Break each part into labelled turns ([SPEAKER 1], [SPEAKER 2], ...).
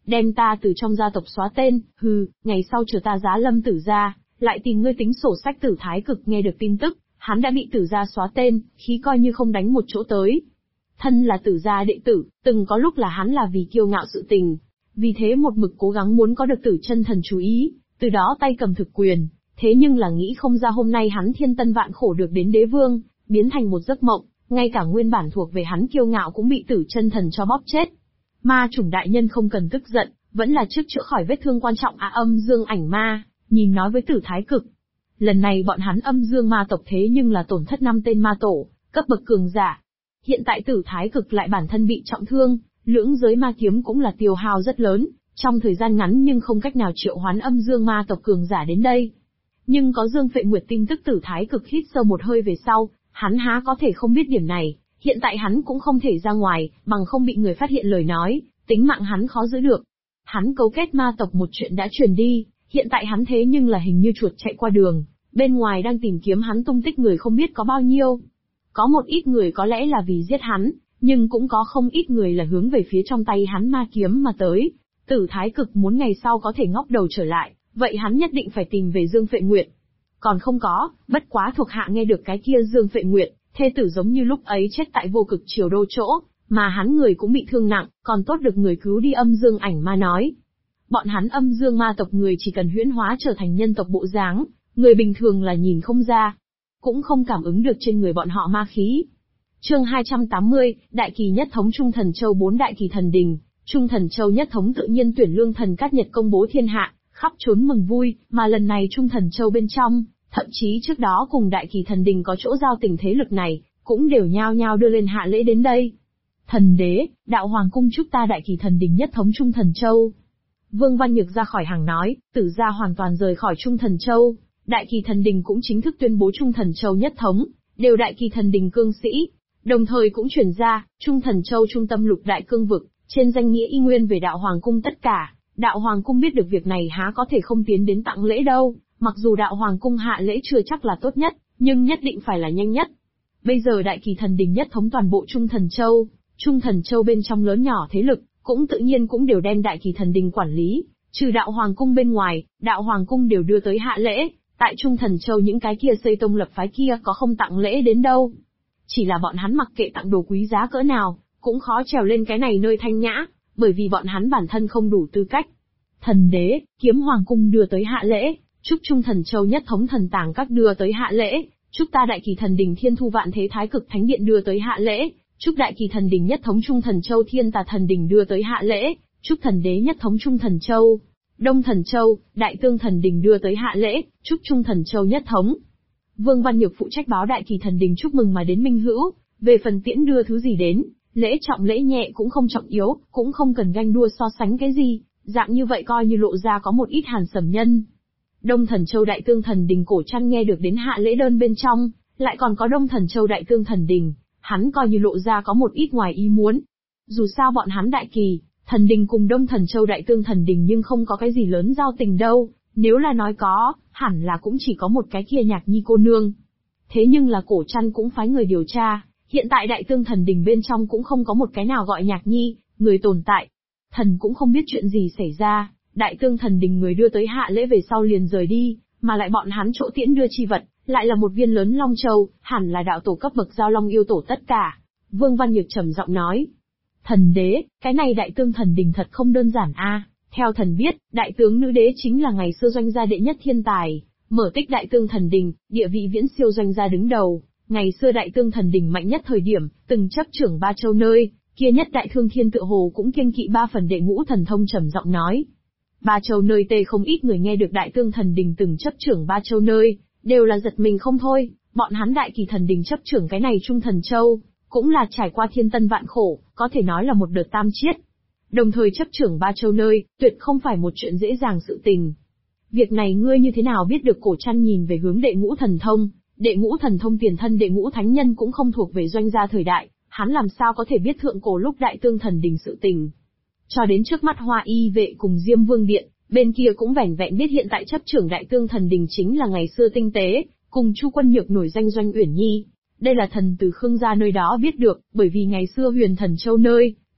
[SPEAKER 1] đem ta từ trong gia tộc xóa tên, hừ, ngày sau chờ ta giá lâm Tử gia, lại tìm ngươi tính sổ sách. Tử Thái Cực nghe được tin tức, hắn đã bị Tử gia xóa tên, khí coi như không đánh một chỗ tới. Thân là Tử gia đệ tử, từng có lúc là hắn là vì kiêu ngạo sự tình, vì thế một mực cố gắng muốn có được Tử Chân Thần chú ý, từ đó tay cầm thực quyền, thế nhưng là nghĩ không ra hôm nay hắn thiên tân vạn khổ được đến đế vương, biến thành một giấc mộng, ngay cả nguyên bản thuộc về hắn kiêu ngạo cũng bị Tử Chân Thần cho bóp chết. Ma chủng đại nhân không cần tức giận, vẫn là trước chữa khỏi vết thương quan trọng. Âm Dương Ảnh Ma nhìn nói với Tử Thái Cực. Lần này bọn hắn Âm Dương ma tộc thế nhưng là tổn thất 5 tên ma tổ, cấp bậc cường giả. Hiện tại Tử Thái Cực lại bản thân bị trọng thương, lưỡng giới ma kiếm cũng là tiêu hao rất lớn, trong thời gian ngắn nhưng không cách nào triệu hoán Âm Dương ma tộc cường giả đến đây. Nhưng có Dương Phệ Nguyệt tin tức. Tử Thái Cực hít sâu một hơi về sau, hắn há có thể không biết điểm này, hiện tại hắn cũng không thể ra ngoài, bằng không bị người phát hiện lời nói, tính mạng hắn khó giữ được. Hắn cấu kết ma tộc một chuyện đã truyền đi, hiện tại hắn thế nhưng là hình như chuột chạy qua đường, bên ngoài đang tìm kiếm hắn tung tích người không biết có bao nhiêu. Có một ít người có lẽ là vì giết hắn, nhưng cũng có không ít người là hướng về phía trong tay hắn ma kiếm mà tới. Tử Thái Cực muốn ngày sau có thể ngóc đầu trở lại, vậy hắn nhất định phải tìm về Dương Phệ Nguyệt. Còn không có, bất quá thuộc hạ nghe được cái kia Dương Phệ Nguyệt, thê tử giống như lúc ấy chết tại Vô Cực Triều Đô chỗ, mà hắn người cũng bị thương nặng, còn tốt được người cứu đi. Âm Dương Ảnh Ma nói. Bọn hắn Âm Dương ma tộc người chỉ cần huyễn hóa trở thành nhân tộc bộ dáng, người bình thường là nhìn không ra, cũng không cảm ứng được trên người bọn họ ma khí. Chương 280, Đại Kỳ Nhất Thống Trung Thần Châu. 4 Đại Kỳ Thần Đình, Trung Thần Châu Nhất Thống tự nhiên tuyển Lương Thần Cát Nhật công bố thiên hạ, khắp trốn mừng vui, mà lần này Trung Thần Châu bên trong, thậm chí trước đó cùng Đại Kỳ Thần Đình có chỗ giao tình thế lực này, cũng đều nhao nhao đưa lên hạ lễ đến đây. Thần đế, Đạo Hoàng cung chúc ta Đại Kỳ Thần Đình nhất thống Trung Thần Châu. Vương Văn Nhược ra khỏi hàng nói, Tử gia hoàn toàn rời khỏi Trung Thần Châu, Đại Kỳ Thần Đình cũng chính thức tuyên bố Trung Thần Châu nhất thống, đều Đại Kỳ Thần Đình cương sĩ, đồng thời cũng chuyển ra, Trung Thần Châu trung tâm lục đại cương vực, trên danh nghĩa y nguyên về Đạo Hoàng cung tất cả. Đạo Hoàng cung biết được việc này há có thể không tiến đến tặng lễ đâu, mặc dù Đạo Hoàng cung hạ lễ chưa chắc là tốt nhất, nhưng nhất định phải là nhanh nhất. Bây giờ Đại Kỳ Thần Đình nhất thống toàn bộ Trung Thần Châu bên trong lớn nhỏ thế lực, cũng tự nhiên cũng đều đem Đại Kỳ Thần Đình quản lý, trừ Đạo Hoàng cung bên ngoài, Đạo Hoàng cung đều đưa tới hạ lễ, tại Trung Thần Châu những cái kia xây tông lập phái kia có không tặng lễ đến đâu. Chỉ là bọn hắn mặc kệ tặng đồ quý giá cỡ nào, cũng khó trèo lên cái này nơi thanh nhã, bởi vì bọn hắn bản thân không đủ tư cách. Thần đế, Kiếm Hoàng cung đưa tới hạ lễ, chúc Trung Thần Châu nhất thống Thần Tàng các đưa tới hạ lễ, chúc ta Đại Kỳ Thần Đình Thiên Thu Vạn Thế Thái Cực Thánh Điện đưa tới hạ lễ, chúc Đại Kỳ Thần Đình nhất thống Trung Thần Châu Thiên Tà Thần Đình đưa tới hạ lễ, chúc Thần đế nhất thống Trung Thần Châu. Đông Thần Châu, Đại Tương Thần Đình đưa tới hạ lễ, chúc Trung Thần Châu nhất thống. Vương Văn Nhược phụ trách báo Đại Kỳ Thần Đình chúc mừng mà đến minh hữu, về phần tiễn đưa thứ gì đến, lễ trọng lễ nhẹ cũng không trọng yếu, cũng không cần ganh đua so sánh cái gì, dạng như vậy coi như lộ ra có một ít hàn sầm nhân. Đông Thần Châu Đại Tương Thần Đình Cổ Trăn nghe được đến hạ lễ đơn bên trong, lại còn có Đông Thần Châu Đại Tương Thần Đình, hắn coi như lộ ra có một ít ngoài ý muốn. Dù sao bọn hắn Đại Kỳ Thần Đình cùng Đông Thần Châu Đại Tương Thần Đình nhưng không có cái gì lớn giao tình đâu, nếu là nói có, hẳn là cũng chỉ có một cái kia Nhạc Nhi cô nương. Thế nhưng là Cổ Trăn cũng phái người điều tra, hiện tại Đại Tương Thần Đình bên trong cũng không có một cái nào gọi Nhạc Nhi, người tồn tại. Thần cũng không biết chuyện gì xảy ra, Đại Tương Thần Đình người đưa tới hạ lễ về sau liền rời đi, mà lại bọn hắn chỗ tiễn đưa chi vật, lại là một viên lớn Long Châu, hẳn là đạo tổ cấp bậc giao Long yêu tổ tất cả. Vương Văn Nhược trầm giọng nói. Thần đế, cái này Đại Tương Thần Đình thật không đơn giản a. Theo thần biết, Đại tướng nữ đế chính là ngày xưa Doanh gia đệ nhất thiên tài, mở tích Đại Tương Thần Đình, địa vị viễn siêu Doanh gia đứng đầu. Ngày xưa Đại Tương Thần Đình mạnh nhất thời điểm, từng chấp trưởng 3 châu nơi, kia nhất Đại Thương Thiên tựa hồ cũng kiêng kỵ 3 phần đệ ngũ thần thông trầm giọng nói. 3 châu nơi tê không ít người nghe được Đại Tương Thần Đình từng chấp trưởng 3 châu nơi, đều là giật mình không thôi, bọn hắn Đại Kỳ Thần Đình chấp trưởng cái này Trung Thần Châu, cũng là trải qua thiên tân vạn khổ, có thể nói là một đợt tam chiết. Đồng thời chấp trưởng 3 châu nơi, tuyệt không phải một chuyện dễ dàng sự tình. Việc này ngươi như thế nào biết được? Cổ Trăn nhìn về hướng đệ ngũ thần thông tiền thân đệ ngũ thánh nhân cũng không thuộc về Doanh gia thời đại, hắn làm sao có thể biết thượng cổ lúc Đại Tương Thần Đình sự tình. Cho đến trước mắt Hoa Y vệ cùng Diêm Vương Điện, bên kia cũng vẻn vẹn biết hiện tại chấp trưởng Đại Tương Thần Đình chính là ngày xưa tinh tế, cùng Chu Quân Nhược nổi danh Doanh Uyển Nhi. Đây là thần từ Khương gia nơi đó biết được, bởi vì ngày xưa Huyền Thần Châu nơi,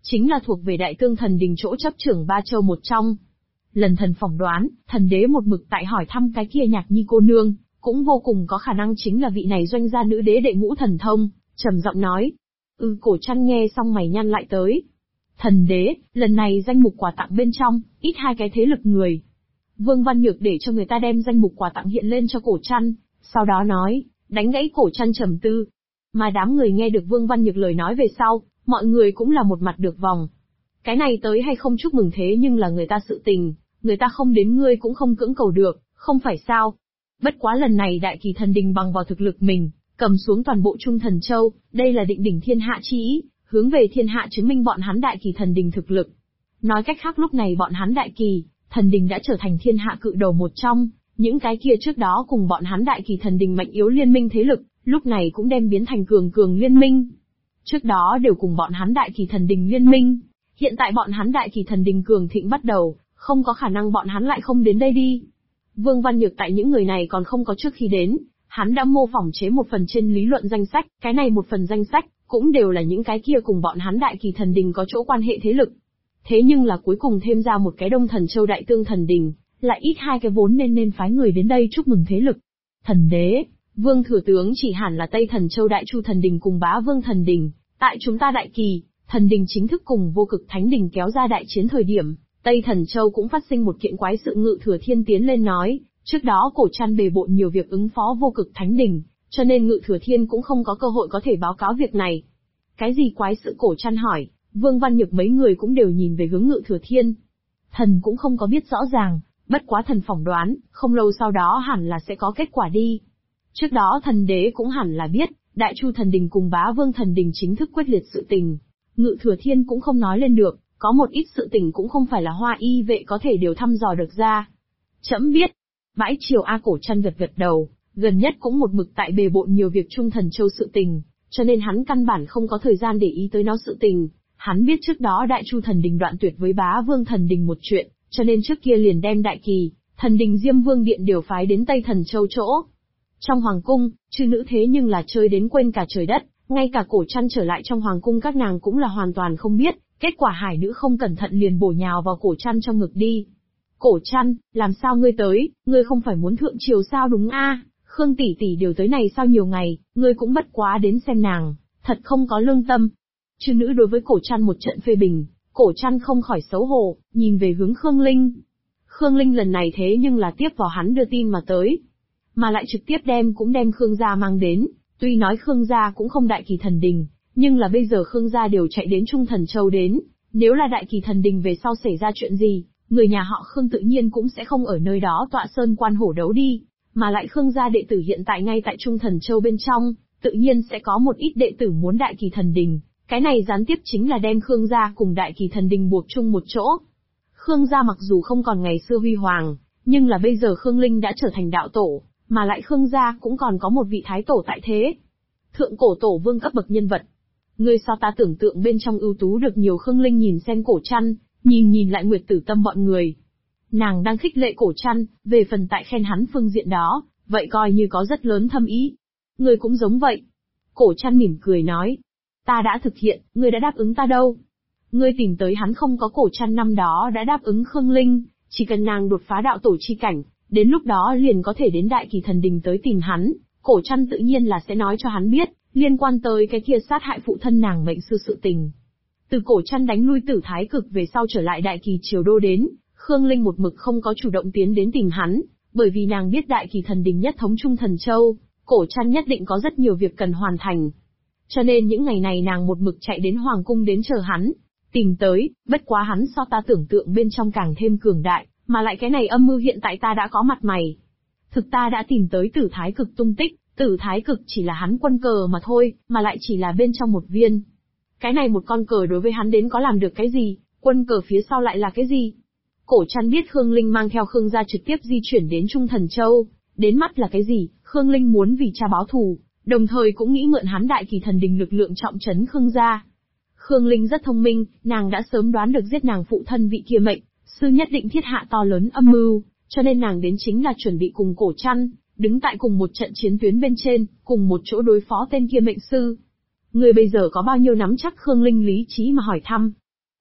[SPEAKER 1] chính là thuộc về Đại Tương Thần Đình chỗ chấp trưởng ba châu một trong. Lần thần phỏng đoán, thần đế một mực tại hỏi thăm cái kia Nhạc Nhi cô nương, cũng vô cùng có khả năng chính là vị này doanh gia nữ đế đệ ngũ thần thông, trầm giọng nói. Cổ Trăn nghe xong mày nhăn lại tới. Thần đế, lần này danh mục quà tặng bên trong, ít hai cái thế lực người. Vương Văn Nhược để cho người ta đem danh mục quà tặng hiện lên cho Cổ Trăn, sau đó nói, đánh gãy Cổ Trăn trầm tư. Mà đám người nghe được Vương Văn Nhược lời nói về sau, mọi người cũng là một mặt được vòng. Cái này tới hay không chúc mừng thế nhưng là người ta sự tình, người ta không đến ngươi cũng không cưỡng cầu được, không phải sao. Bất quá lần này Đại Kỳ Thần Đình bằng vào thực lực mình, cầm xuống toàn bộ Trung Thần Châu, đây là định đỉnh thiên hạ chi ý, hướng về thiên hạ chứng minh bọn hắn Đại Kỳ Thần Đình thực lực. Nói cách khác lúc này bọn hắn Đại Kỳ Thần Đình đã trở thành thiên hạ cự đầu một trong, những cái kia trước đó cùng bọn hắn Đại Kỳ Thần Đình mạnh yếu liên minh thế lực, lúc này cũng đem biến thành cường liên minh. Trước đó đều cùng bọn hắn Đại Kỳ Thần Đình liên minh, hiện tại bọn hắn Đại Kỳ Thần Đình cường thịnh bắt đầu, không có khả năng bọn hắn lại không đến đây đi. Vương Văn Nhược tại những người này còn không có trước khi đến, hắn đã mô phỏng chế một phần trên lý luận danh sách, cái này một phần danh sách, cũng đều là những cái kia cùng bọn hắn Đại Kỳ Thần Đình có chỗ quan hệ thế lực. Thế nhưng là cuối cùng thêm ra một cái Đông Thần Châu Đại Tương Thần Đình, lại ít hai cái vốn nên phái người đến đây chúc mừng thế lực. Thần đế, Vương Thừa Tướng chỉ hẳn là Tây Thần Châu Đại Chu Thần Đình cùng Bá Vương Thần Đình, tại chúng ta Đại Kỳ Thần Đình chính thức cùng Vô Cực Thánh Đình kéo ra đại chiến thời điểm, Tây Thần Châu cũng phát sinh một kiện quái sự. Ngự Thừa Thiên tiến lên nói, trước đó Cổ Trăn bề bộn nhiều việc ứng phó Vô Cực Thánh Đình, cho nên Ngự Thừa Thiên cũng không có cơ hội có thể báo cáo việc này. Cái gì quái sự? Cổ Trăn hỏi. Vương Văn Nhược mấy người cũng đều nhìn về hướng Ngự Thừa Thiên. Thần cũng không có biết rõ ràng, bất quá thần phỏng đoán, không lâu sau đó hẳn là sẽ có kết quả đi. Trước đó thần đế cũng hẳn là biết, Đại Chu Thần Đình cùng Bá Vương Thần Đình chính thức quyết liệt sự tình. Ngự Thừa Thiên cũng không nói lên được, có một ít sự tình cũng không phải là Hoa Y vệ có thể đều thăm dò được ra. Trẫm biết. Bãi triều A. Cổ Trăn gật đầu, gần nhất cũng một mực tại bề bộn nhiều việc Trung Thần Châu sự tình, cho nên hắn căn bản không có thời gian để ý tới nó sự tình. Hắn biết trước đó Đại Chu Thần Đình đoạn tuyệt với Bá Vương Thần Đình một chuyện, cho nên trước kia liền đem Đại Kỳ Thần Đình Diêm Vương Điện điều phái đến Tây Thần Châu chỗ. Trong hoàng cung, chư nữ thế nhưng là chơi đến quên cả trời đất, ngay cả Cổ Trăn trở lại trong hoàng cung các nàng cũng là hoàn toàn không biết, kết quả hải nữ không cẩn thận liền bổ nhào vào Cổ Trăn trong ngực đi. Cổ Trăn, làm sao ngươi tới, ngươi không phải muốn thượng triều sao đúng a? Khương tỷ tỷ điều tới này sau nhiều ngày, ngươi cũng bất quá đến xem nàng, thật không có lương tâm. Chư nữ đối với Cổ Trăn một trận phê bình, Cổ Trăn không khỏi xấu hổ, nhìn về hướng Khương Linh. Khương Linh lần này thế nhưng là tiếp vào hắn đưa tin mà tới, mà lại trực tiếp đem Khương gia mang đến. Tuy nói Khương gia cũng không Đại Kỳ Thần Đình, nhưng là bây giờ Khương gia đều chạy đến Trung Thần Châu đến, nếu là Đại Kỳ Thần Đình về sau xảy ra chuyện gì, người nhà họ Khương tự nhiên cũng sẽ không ở nơi đó tọa sơn quan hổ đấu đi, mà lại Khương gia đệ tử hiện tại ngay tại Trung Thần Châu bên trong, tự nhiên sẽ có một ít đệ tử muốn Đại Kỳ Thần Đình, cái này gián tiếp chính là đem Khương gia cùng Đại Kỳ Thần Đình buộc chung một chỗ. Khương gia mặc dù không còn ngày xưa huy hoàng, nhưng là bây giờ Khương Linh đã trở thành đạo tổ, mà lại Khương gia cũng còn có một vị thái tổ tại thế. Thượng cổ tổ vương cấp bậc nhân vật. Ngươi so ta tưởng tượng bên trong ưu tú được nhiều. Khương Linh nhìn xem Cổ Trăn, nhìn lại Nguyệt Tử Tâm bọn người. Nàng đang khích lệ Cổ Trăn, về phần tại khen hắn phương diện đó, vậy coi như có rất lớn thâm ý. Ngươi cũng giống vậy. Cổ Trăn mỉm cười nói. Ta đã thực hiện, ngươi đã đáp ứng ta đâu. Ngươi tìm tới hắn không có. Cổ Trăn năm đó đã đáp ứng Khương Linh, chỉ cần nàng đột phá đạo tổ chi cảnh, đến lúc đó liền có thể đến Đại Kỳ Thần Đình tới tìm hắn. Cổ Trăn tự nhiên là sẽ nói cho hắn biết, liên quan tới cái kia sát hại phụ thân nàng mệnh sư sự tình. Từ Cổ Trăn đánh lui Tử Thái Cực về sau trở lại Đại Kỳ Triều Đô đến, Khương Linh một mực không có chủ động tiến đến tìm hắn, bởi vì nàng biết Đại Kỳ Thần Đình nhất thống Trung Thần Châu, Cổ Trăn nhất định có rất nhiều việc cần hoàn thành. Cho nên những ngày này nàng một mực chạy đến Hoàng Cung đến chờ hắn, tìm tới, bất quá hắn so ta tưởng tượng bên trong càng thêm cường đại, mà lại cái này âm mưu hiện tại ta đã có mặt mày. Thực ta đã tìm tới Tử Thái Cực tung tích, Tử Thái Cực chỉ là hắn quân cờ mà thôi, mà lại chỉ là bên trong một viên. Cái này một con cờ đối với hắn đến có làm được cái gì, quân cờ phía sau lại là cái gì? Cổ Trăn biết Khương Linh mang theo Khương gia trực tiếp di chuyển đến Trung Thần Châu, đến mắt là cái gì, Khương Linh muốn vì cha báo thù, đồng thời cũng nghĩ mượn hắn Đại Kỳ Thần Đình lực lượng trọng trấn Khương gia. Khương Linh rất thông minh, nàng đã sớm đoán được giết nàng phụ thân vị kia mệnh sư nhất định thiết hạ to lớn âm mưu, cho nên nàng đến chính là chuẩn bị cùng Cổ Trăn đứng tại cùng một trận chiến tuyến bên trên, cùng một chỗ đối phó tên kia mệnh sư. Người bây giờ có bao nhiêu nắm chắc? Khương Linh lý trí mà hỏi thăm.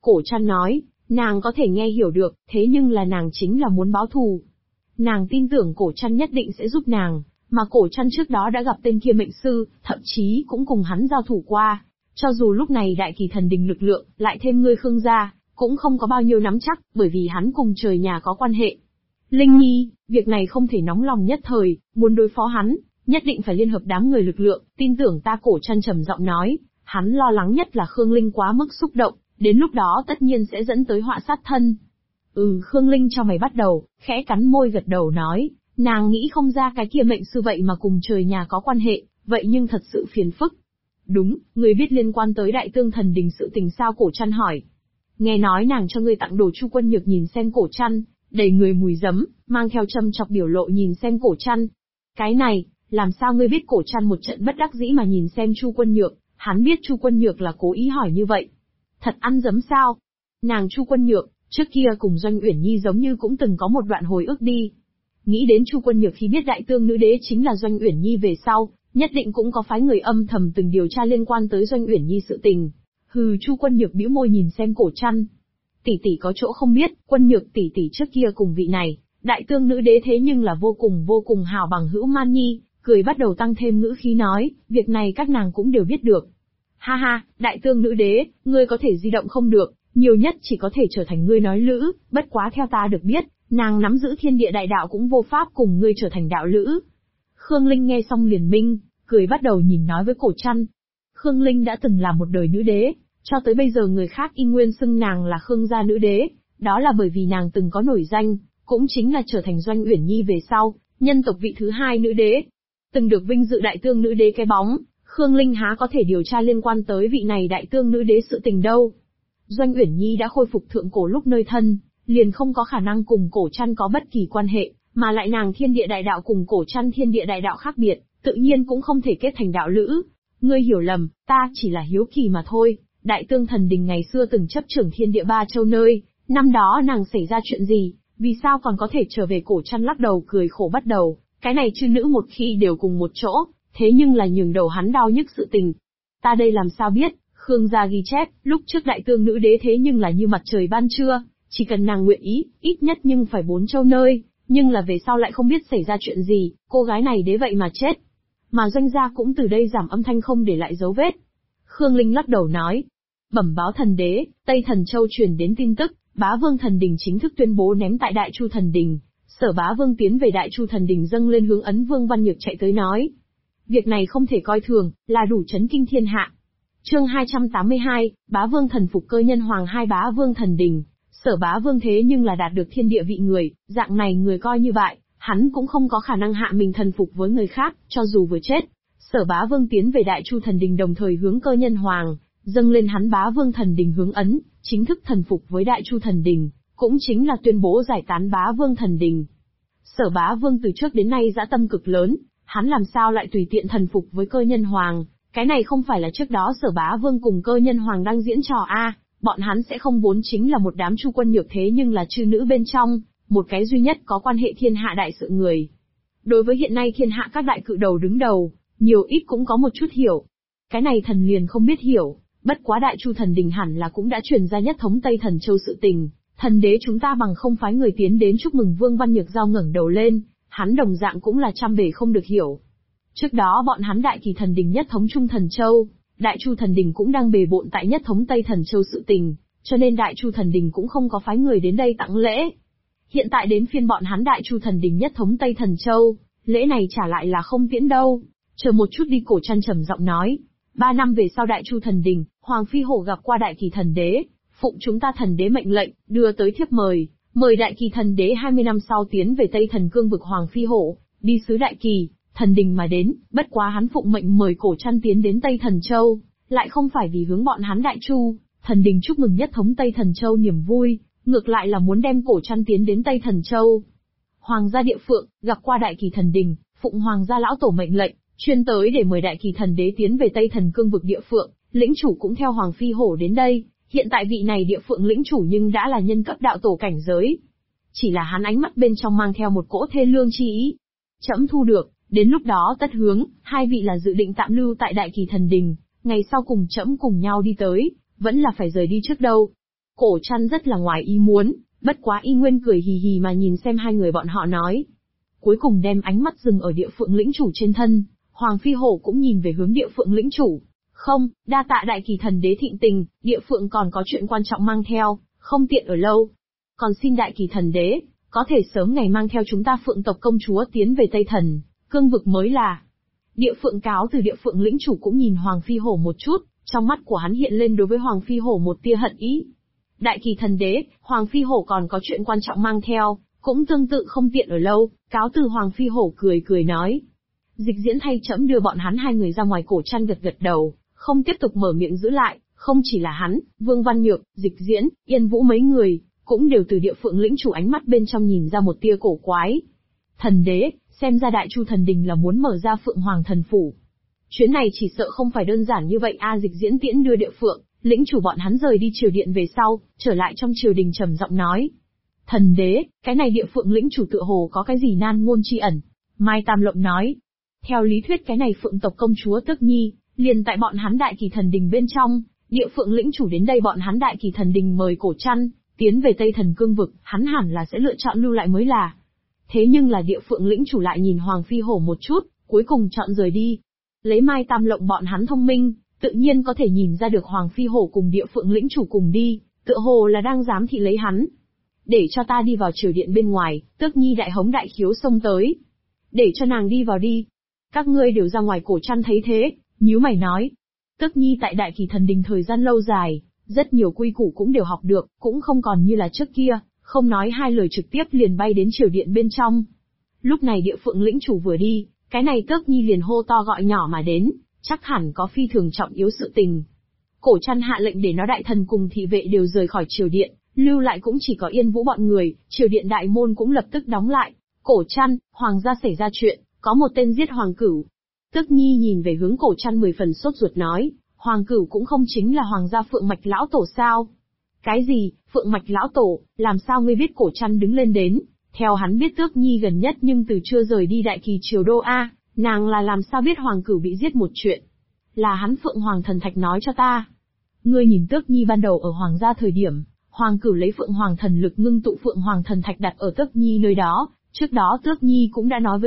[SPEAKER 1] Cổ Trăn nói, nàng có thể nghe hiểu được, thế nhưng là nàng chính là muốn báo thù. Nàng tin tưởng Cổ Trăn nhất định sẽ giúp nàng, mà Cổ Trăn trước đó đã gặp tên kia mệnh sư, thậm chí cũng cùng hắn giao thủ qua. Cho dù lúc này Đại Kỳ Thần Đình lực lượng, lại thêm ngươi Khương gia, cũng không có bao nhiêu nắm chắc, bởi vì hắn cùng trời nhà có quan hệ. Linh Nhi, việc này không thể nóng lòng nhất thời, muốn đối phó hắn, nhất định phải liên hợp đám người lực lượng, tin tưởng ta. Cổ Trăn trầm giọng nói, hắn lo lắng nhất là Khương Linh quá mức xúc động, đến lúc đó tất nhiên sẽ dẫn tới họa sát thân. Khương Linh cho mày bắt đầu, khẽ cắn môi gật đầu nói, nàng nghĩ không ra cái kia mệnh sư vậy mà cùng trời nhà có quan hệ, vậy nhưng thật sự phiền phức. Đúng, người biết liên quan tới Đại Tương Thần Đình sự tình sao? Cổ Trăn hỏi. Nghe nói nàng cho ngươi tặng đồ. Chu Quân Nhược nhìn xem Cổ Trăn, đầy người mùi giấm, mang theo châm chọc biểu lộ nhìn xem Cổ Trăn. Cái này, làm sao ngươi biết? Cổ Trăn một trận bất đắc dĩ mà nhìn xem Chu Quân Nhược, hắn biết Chu Quân Nhược là cố ý hỏi như vậy. Thật ăn giấm sao? Nàng Chu Quân Nhược, trước kia cùng Doanh Uyển Nhi giống như cũng từng có một đoạn hồi ức đi. Nghĩ đến Chu Quân Nhược khi biết Đại Tương Nữ Đế chính là Doanh Uyển Nhi về sau, nhất định cũng có phái người âm thầm từng điều tra liên quan tới Doanh Uyển Nhi sự tình. Chu Quân Nhược bĩu môi nhìn xem Cổ Trăn. Tỷ tỷ có chỗ không biết, Quân Nhược tỷ tỷ trước kia cùng vị này, Đại Tương Nữ Đế thế nhưng là vô cùng hảo bằng hữu. Man Nhi, cười bắt đầu tăng thêm ngữ khí nói, việc này các nàng cũng đều biết được. Ha ha, Đại Tương Nữ Đế, ngươi có thể di động không được, nhiều nhất chỉ có thể trở thành ngươi nói lữ, bất quá theo ta được biết, nàng nắm giữ thiên địa đại đạo cũng vô pháp cùng ngươi trở thành đạo lữ. Khương Linh nghe xong liền minh, cười bắt đầu nhìn nói với Cổ Trăn. Khương Linh đã từng là một đời nữ đế, cho tới bây giờ người khác y nguyên xưng nàng là Khương gia nữ đế, đó là bởi vì nàng từng có nổi danh, cũng chính là trở thành Doanh Uyển Nhi về sau, nhân tộc vị thứ hai nữ đế. Từng được vinh dự Đại Tương Nữ Đế cái bóng, Khương Linh há có thể điều tra liên quan tới vị này Đại Tương Nữ Đế sự tình đâu. Doanh Uyển Nhi đã khôi phục thượng cổ lúc nơi thân, liền không có khả năng cùng Cổ Trăn có bất kỳ quan hệ, mà lại nàng thiên địa đại đạo cùng Cổ Trăn thiên địa đại đạo khác biệt, tự nhiên cũng không thể kết thành đạo lữ. Ngươi hiểu lầm, ta chỉ là hiếu kỳ mà thôi. Đại Tương Thần Đình ngày xưa từng chấp trưởng thiên địa ba châu nơi, năm đó nàng xảy ra chuyện gì, vì sao còn có thể trở về? Cổ Trăn lắc đầu cười khổ bắt đầu, cái này chư nữ một khi đều cùng một chỗ, thế nhưng là nhường đầu hắn đau nhức sự tình. Ta đây làm sao biết? Khương gia ghi chép, lúc trước Đại Tương Nữ Đế thế nhưng là như mặt trời ban trưa, chỉ cần nàng nguyện ý, ít nhất nhưng phải 4 châu nơi, nhưng là về sau lại không biết xảy ra chuyện gì, cô gái này đế vậy mà chết. Mà Doanh gia cũng từ đây giảm âm thanh không để lại dấu vết. Khương Linh lắc đầu nói, bẩm báo thần đế, Tây Thần Châu truyền đến tin tức, Bá Vương Thần Đình chính thức tuyên bố ném tại Đại Chu Thần Đình. Sở Bá Vương tiến về Đại Chu Thần Đình dâng lên hướng ấn. Vương Văn Nhược chạy tới nói, việc này không thể coi thường, là đủ chấn kinh thiên hạ. Chương 282, Bá Vương thần phục Cơ Nhân Hoàng. Hai Bá Vương Thần Đình, Sở Bá Vương thế nhưng là đạt được thiên địa vị người, dạng này người coi như vậy, hắn cũng không có khả năng hạ mình thần phục với người khác, cho dù vừa chết. Sở Bá Vương tiến về Đại Chu Thần Đình đồng thời hướng Cơ Nhân Hoàng dâng lên hắn Bá Vương Thần Đình hướng ấn, chính thức thần phục với Đại Chu Thần Đình, cũng chính là tuyên bố giải tán Bá Vương Thần Đình. Sở Bá Vương từ trước đến nay dã tâm cực lớn, hắn làm sao lại tùy tiện thần phục với Cơ Nhân Hoàng? Cái này không phải là trước đó Sở Bá Vương cùng Cơ Nhân Hoàng đang diễn trò bọn hắn sẽ không vốn chính là một đám Chu Quân Nhược thế nhưng là chư nữ bên trong, một cái duy nhất có quan hệ thiên hạ đại sự người. Đối với hiện nay thiên hạ các đại cự đầu đứng đầu, nhiều ít cũng có một chút hiểu. Cái này thần liền không biết hiểu, bất quá Đại Chu Thần Đình hẳn là cũng đã truyền ra nhất thống Tây Thần Châu sự tình. Thần đế chúng ta bằng không phái người tiến đến chúc mừng. Vương Văn Nhược Giao ngẩng đầu lên, hắn đồng dạng cũng là trăm bề không được hiểu. Trước đó bọn hắn Đại Kỳ Thần Đình nhất thống Trung Thần Châu, Đại Chu Thần Đình cũng đang bề bộn tại nhất thống Tây Thần Châu sự tình, cho nên Đại Chu Thần Đình cũng không có phái người đến đây tặng lễ. Hiện tại đến phiên bọn hắn Đại Chu Thần Đình nhất thống Tây Thần Châu, lễ này trả lại là không tiễn đâu. Chờ một chút đi. Cổ Trăn trầm giọng nói, 3 năm về sau Đại Chu Thần Đình, Hoàng Phi Hổ gặp qua Đại Kỳ Thần Đế, phụng chúng ta thần đế mệnh lệnh, đưa tới thiếp mời, mời Đại Kỳ Thần Đế 20 năm sau tiến về Tây Thần Cương vực. Hoàng Phi Hổ đi sứ Đại Kỳ Thần Đình mà đến, bất quá hắn phụng mệnh mời Cổ Trăn tiến đến Tây Thần Châu, lại không phải vì hướng bọn hắn Đại Chu Thần Đình chúc mừng nhất thống Tây Thần Châu niềm vui, ngược lại là muốn đem Cổ Trăn tiến đến Tây Thần Châu. Hoàng gia địa phượng, gặp qua Đại Kỳ Thần Đình, phụng Hoàng gia lão tổ mệnh lệnh, chuyên tới để mời Đại Kỳ Thần Đế tiến về Tây Thần Cương vực địa phượng, lĩnh chủ cũng theo Hoàng Phi Hổ đến đây, hiện tại vị này địa phượng lĩnh chủ nhưng đã là nhân cấp đạo tổ cảnh giới. Chỉ là hắn ánh mắt bên trong mang theo một cỗ thê lương chi ý. Trẫm thu được, đến lúc đó tất hướng, hai vị là dự định tạm lưu tại Đại Kỳ Thần Đình, ngày sau cùng trẫm cùng nhau đi tới, vẫn là phải rời đi trước đâu. Cổ Trăn rất là ngoài ý muốn, bất quá y nguyên cười hì hì mà nhìn xem hai người bọn họ nói. Cuối cùng đem ánh mắt dừng ở Địa Phượng lĩnh chủ trên thân, Hoàng Phi Hổ cũng nhìn về hướng Địa Phượng lĩnh chủ. Không, đa tạ Đại Kỳ Thần Đế thịnh tình, Địa Phượng còn có chuyện quan trọng mang theo, không tiện ở lâu. Còn xin Đại Kỳ Thần Đế, có thể sớm ngày mang theo chúng ta Phượng tộc công chúa tiến về Tây Thần, cương vực mới là. Địa Phượng cáo từ Địa Phượng lĩnh chủ cũng nhìn Hoàng Phi Hổ một chút, trong mắt của hắn hiện lên đối với Hoàng Phi Hổ một tia hận ý. Đại Kỳ Thần Đế, Hoàng Phi Hổ còn có chuyện quan trọng mang theo, cũng tương tự không tiện ở lâu, cáo từ Hoàng Phi Hổ cười cười nói. Dịch Diễn thay trẫm đưa bọn hắn hai người ra ngoài. Cổ Trăn gật gật đầu, không tiếp tục mở miệng giữ lại, không chỉ là hắn, Vương Văn Nhược, Dịch Diễn, Yên Vũ mấy người, cũng đều từ Địa Phượng lĩnh chủ ánh mắt bên trong nhìn ra một tia cổ quái. Thần Đế, xem ra Đại Chu Thần Đình là muốn mở ra Phượng Hoàng Thần Phủ. Chuyến này chỉ sợ không phải đơn giản như vậy a. Dịch Diễn tiễn đưa Địa Phượng lĩnh chủ bọn hắn rời đi triều điện về sau, trở lại trong triều đình trầm giọng nói. Thần Đế, cái này Địa Phượng lĩnh chủ tựa hồ có cái gì nan ngôn chi ẩn. Mai Tam Lộng nói. Theo lý thuyết cái này Phượng tộc công chúa Tước Nhi, liền tại bọn hắn Đại Kỳ Thần Đình bên trong, Địa Phượng lĩnh chủ đến đây bọn hắn Đại Kỳ Thần Đình mời Cổ Trăn tiến về Tây Thần cương vực, hắn hẳn là sẽ lựa chọn lưu lại mới là. Thế nhưng là Địa Phượng lĩnh chủ lại nhìn Hoàng Phi Hổ một chút, cuối cùng chọn rời đi. Lấy Mai Tam Lộng bọn hắn thông minh, tự nhiên có thể nhìn ra được Hoàng Phi Hổ cùng Địa Phượng lĩnh chủ cùng đi, tựa hồ là đang giám thị lấy hắn. Để cho ta đi vào triều điện bên ngoài, Tước Nhi đại hống đại khiếu xông tới. Để cho nàng đi vào đi. Các ngươi đều ra ngoài. Cổ Trăn thấy thế, nhíu mày nói. Tước Nhi tại Đại Kỳ Thần Đình thời gian lâu dài, rất nhiều quy củ cũng đều học được, cũng không còn như là trước kia, không nói hai lời trực tiếp liền bay đến triều điện bên trong. Lúc này Địa Phượng lĩnh chủ vừa đi, cái này Tước Nhi liền hô to gọi nhỏ mà đến, chắc hẳn có phi thường trọng yếu sự tình. Cổ Trăn hạ lệnh để nó đại thần cùng thị vệ đều rời khỏi triều điện, lưu lại cũng chỉ có Yên Vũ bọn người, triều điện đại môn cũng lập tức đóng lại. Cổ Trăn, hoàng gia xảy ra chuyện, có một tên giết Hoàng Cửu. Tước Nhi nhìn về hướng Cổ Trăn 10 phần sốt ruột nói, Hoàng Cửu cũng không chính là hoàng gia Phượng Mạch lão tổ sao? Cái gì, Phượng Mạch lão tổ, làm sao ngươi biết? Cổ Trăn đứng lên đến, theo hắn biết Tước Nhi gần nhất nhưng từ chưa rời đi Đại Kỳ triều đô a, nàng là làm sao biết Hoàng Cửu bị giết một chuyện? Là hắn Phượng Hoàng Thần Thạch nói cho ta. Ngươi nhìn Tước Nhi ban đầu ở hoàng gia thời điểm, Hoàng Cửu lấy Phượng Hoàng Thần lực ngưng tụ Phượng Hoàng Thần Thạch đặt ở Tước Nhi nơi đó, trước đó Tước Nhi cũng đã nói với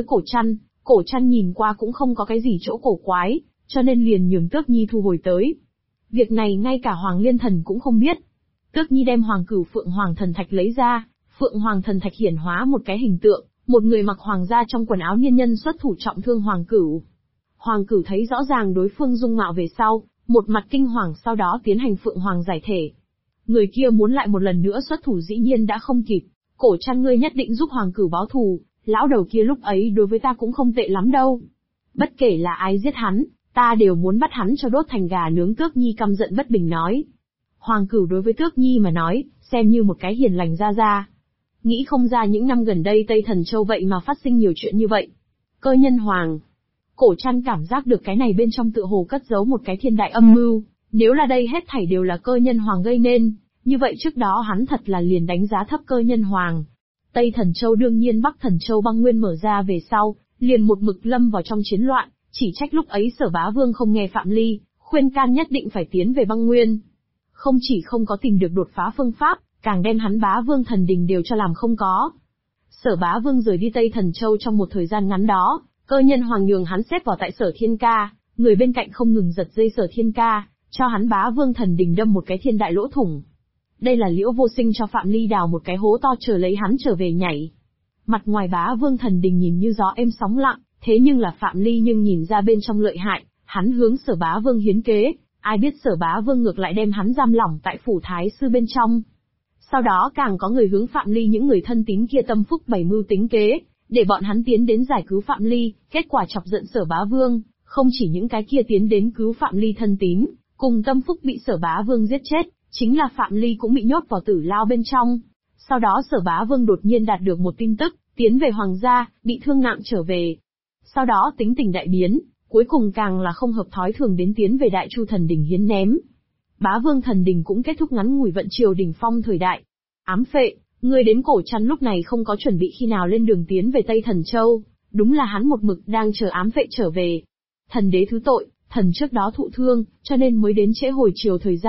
[SPEAKER 1] Cổ Trăn nhìn qua cũng không có cái gì chỗ cổ quái, cho nên liền nhường Tước Nhi thu hồi tới. Việc này ngay cả Hoàng Liên Thần cũng không biết. Tước Nhi đem Hoàng Cửu Phượng Hoàng Thần Thạch lấy ra, Phượng Hoàng Thần Thạch hiển hóa một cái hình tượng, một người mặc hoàng gia trong quần áo niên nhân xuất thủ trọng thương Hoàng Cửu. Hoàng Cửu thấy rõ ràng đối phương dung mạo về sau, một mặt kinh hoàng, sau đó tiến hành Phượng Hoàng giải thể. Người kia muốn lại một lần nữa xuất thủ dĩ nhiên đã không kịp. Cổ Trăn, ngươi nhất định giúp Hoàng Cửu báo thù, lão đầu kia lúc ấy đối với ta cũng không tệ lắm đâu. Bất kể là ai giết hắn, ta đều muốn bắt hắn cho đốt thành gà nướng. Tước Nhi căm giận bất bình nói. Hoàng Cửu đối với Tước Nhi mà nói, xem như một cái hiền lành ra ra. Nghĩ không ra những năm gần đây Tây Thần Châu vậy mà phát sinh nhiều chuyện như vậy. Cơ nhân hoàng. Cổ Trăn cảm giác được cái này bên trong tựa hồ cất giấu một cái thiên đại âm mưu, nếu là đây hết thảy đều là Cơ nhân hoàng gây nên, như vậy trước đó hắn thật là liền đánh giá thấp Cơ nhân hoàng. Tây Thần Châu đương nhiên Bắc Thần Châu băng nguyên mở ra về sau, liền một mực lâm vào trong chiến loạn, chỉ trách lúc ấy Sở Bá Vương không nghe Phạm Ly, khuyên can nhất định phải tiến về băng nguyên. Không chỉ không có tìm được đột phá phương pháp, càng đem hắn Bá Vương Thần Đình đều cho làm không có. Sở Bá Vương rời đi Tây Thần Châu trong một thời gian ngắn đó, Cơ nhân hoàng nhường hắn xếp vào tại Sở Thiên Ca, người bên cạnh không ngừng giật dây Sở Thiên Ca, cho hắn Bá Vương Thần Đình đâm một cái thiên đại lỗ thủng. Đây là Liễu Vô Sinh cho Phạm Ly đào một cái hố to chờ lấy hắn trở về nhảy. Mặt ngoài Bá Vương Thần Đình nhìn như gió êm sóng lặng, thế nhưng là Phạm Ly nhưng nhìn ra bên trong lợi hại, hắn hướng Sở Bá Vương hiến kế, ai biết Sở Bá Vương ngược lại đem hắn giam lỏng tại phủ thái sư bên trong. Sau đó càng có người hướng Phạm Ly những người thân tín kia tâm phúc bày mưu tính kế, để bọn hắn tiến đến giải cứu Phạm Ly, kết quả chọc giận Sở Bá Vương, không chỉ những cái kia tiến đến cứu Phạm Ly thân tín, cùng tâm phúc bị Sở Bá Vương giết chết, chính là Phạm Ly cũng bị nhốt vào tử lao bên trong. Sau đó Sở Bá Vương đột nhiên đạt được một tin tức, tiến về hoàng gia, bị thương nặng trở về. Sau đó tính tình đại biến, cuối cùng càng là không hợp thói thường đến tiến về Đại Chu Thần Đình hiến ném. Bá Vương Thần Đình cũng kết thúc ngắn ngủi vận triều đỉnh phong thời đại. Ám phệ, người đến Cổ Trăn lúc này không có chuẩn bị khi nào lên đường tiến về Tây Thần Châu, đúng là hắn một mực đang chờ ám phệ trở về. Thần đế thứ tội, thần trước đó thụ thương, cho nên mới đến trễ hồi chiều thời gian,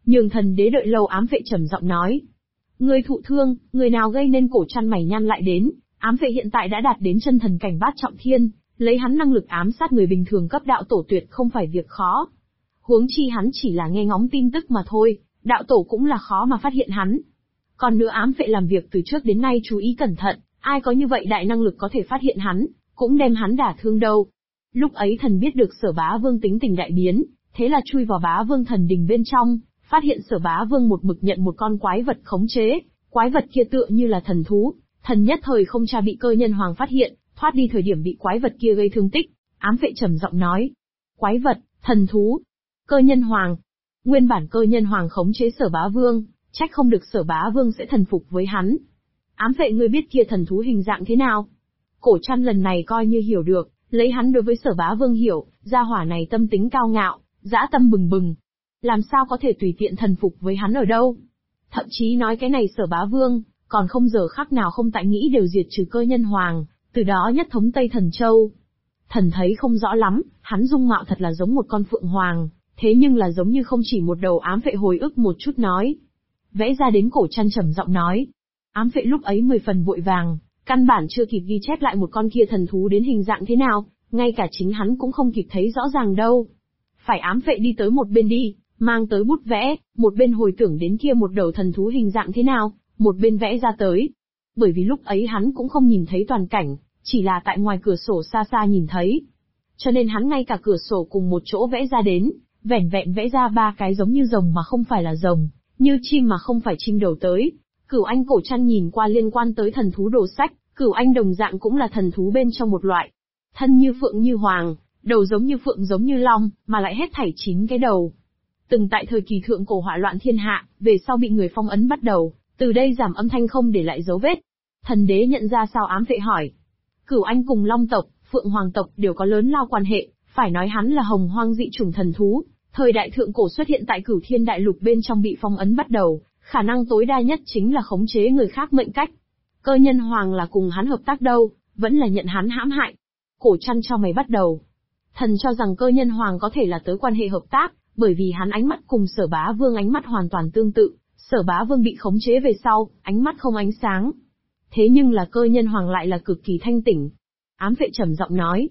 [SPEAKER 1] Nhường thần đế đợi lâu, ám vệ trầm giọng nói. Người thụ thương, người nào gây nên? Cổ Trăn mày nhăn lại đến, ám vệ hiện tại đã đạt đến chân thần cảnh bát trọng thiên, lấy hắn năng lực ám sát người bình thường cấp đạo tổ tuyệt không phải việc khó. Huống chi hắn chỉ là nghe ngóng tin tức mà thôi, đạo tổ cũng là khó mà phát hiện hắn. Còn nữa ám vệ làm việc từ trước đến nay chú ý cẩn thận, ai có như vậy đại năng lực có thể phát hiện hắn, cũng đem hắn đả thương đâu. Lúc ấy thần biết được Sở Bá Vương tính tình đại biến, thế là chui vào Bá Vương thần đình bên trong, phát hiện Sở Bá Vương một mực nhận một con quái vật khống chế, quái vật kia tựa như là thần thú, thần nhất thời không tra bị Cơ Nhân Hoàng phát hiện, thoát đi thời điểm bị quái vật kia gây thương tích. Ám vệ trầm giọng nói, quái vật, thần thú, Cơ Nhân Hoàng. Nguyên bản Cơ Nhân Hoàng khống chế Sở Bá Vương, trách không được Sở Bá Vương sẽ thần phục với hắn. Ám vệ, ngươi biết kia thần thú hình dạng thế nào? Cổ Trăn lần này coi như hiểu được, lấy hắn đối với Sở Bá Vương hiểu, gia hỏa này tâm tính cao ngạo, dã tâm bừng bừng. Làm sao có thể tùy tiện thần phục với hắn ở đâu? Thậm chí nói cái này Sở Bá Vương, còn không giờ khắc nào không tại nghĩ đều diệt trừ Cơ Nhân Hoàng, từ đó nhất thống Tây Thần Châu. Thần thấy không rõ lắm, hắn dung mạo thật là giống một con phượng hoàng, thế nhưng là giống như không chỉ một đầu. Ám vệ hồi ức một chút nói. Vẽ ra đến. Cổ Trăn trầm giọng nói. Ám vệ lúc ấy 10 phần vội vàng, căn bản chưa kịp ghi chép lại một con kia thần thú đến hình dạng thế nào, ngay cả chính hắn cũng không kịp thấy rõ ràng đâu. Phải ám vệ đi tới một bên đi, mang tới bút vẽ, một bên hồi tưởng đến kia một đầu thần thú hình dạng thế nào, một bên vẽ ra tới. Bởi vì lúc ấy hắn cũng không nhìn thấy toàn cảnh, chỉ là tại ngoài cửa sổ xa xa nhìn thấy. Cho nên hắn ngay cả cửa sổ cùng một chỗ vẽ ra đến, vẻn vẹn vẽ ra 3 cái giống như rồng mà không phải là rồng, như chim mà không phải chim đầu tới. Cửu Anh. Cổ Trăn nhìn qua liên quan tới thần thú đồ sách, Cửu Anh đồng dạng cũng là thần thú bên trong một loại. Thân như phượng như hoàng, đầu giống như phượng giống như long, mà lại hết thảy 9 cái đầu. Từng tại thời kỳ thượng cổ hỏa loạn thiên hạ, về sau bị người phong ấn bắt đầu, từ đây giảm âm thanh không để lại dấu vết. Thần đế nhận ra sao? Ám vệ hỏi. Cửu Anh cùng Long tộc, Phượng Hoàng tộc đều có lớn lao quan hệ, phải nói hắn là hồng hoang dị chủng thần thú, thời đại thượng cổ xuất hiện tại Cửu Thiên đại lục bên trong bị phong ấn bắt đầu, khả năng tối đa nhất chính là khống chế người khác mệnh cách. Cơ Nhân Hoàng là cùng hắn hợp tác đâu, vẫn là nhận hắn hãm hại. Cổ Trăn cho mày bắt đầu. Thần cho rằng Cơ Nhân Hoàng có thể là tới quan hệ hợp tác, bởi vì hắn ánh mắt cùng Sở Bá Vương ánh mắt hoàn toàn tương tự. Sở Bá Vương bị khống chế về sau, ánh mắt không ánh sáng. Thế nhưng là Cơ Nhân Hoàng lại là cực kỳ thanh tỉnh. Ám vệ trầm giọng nói.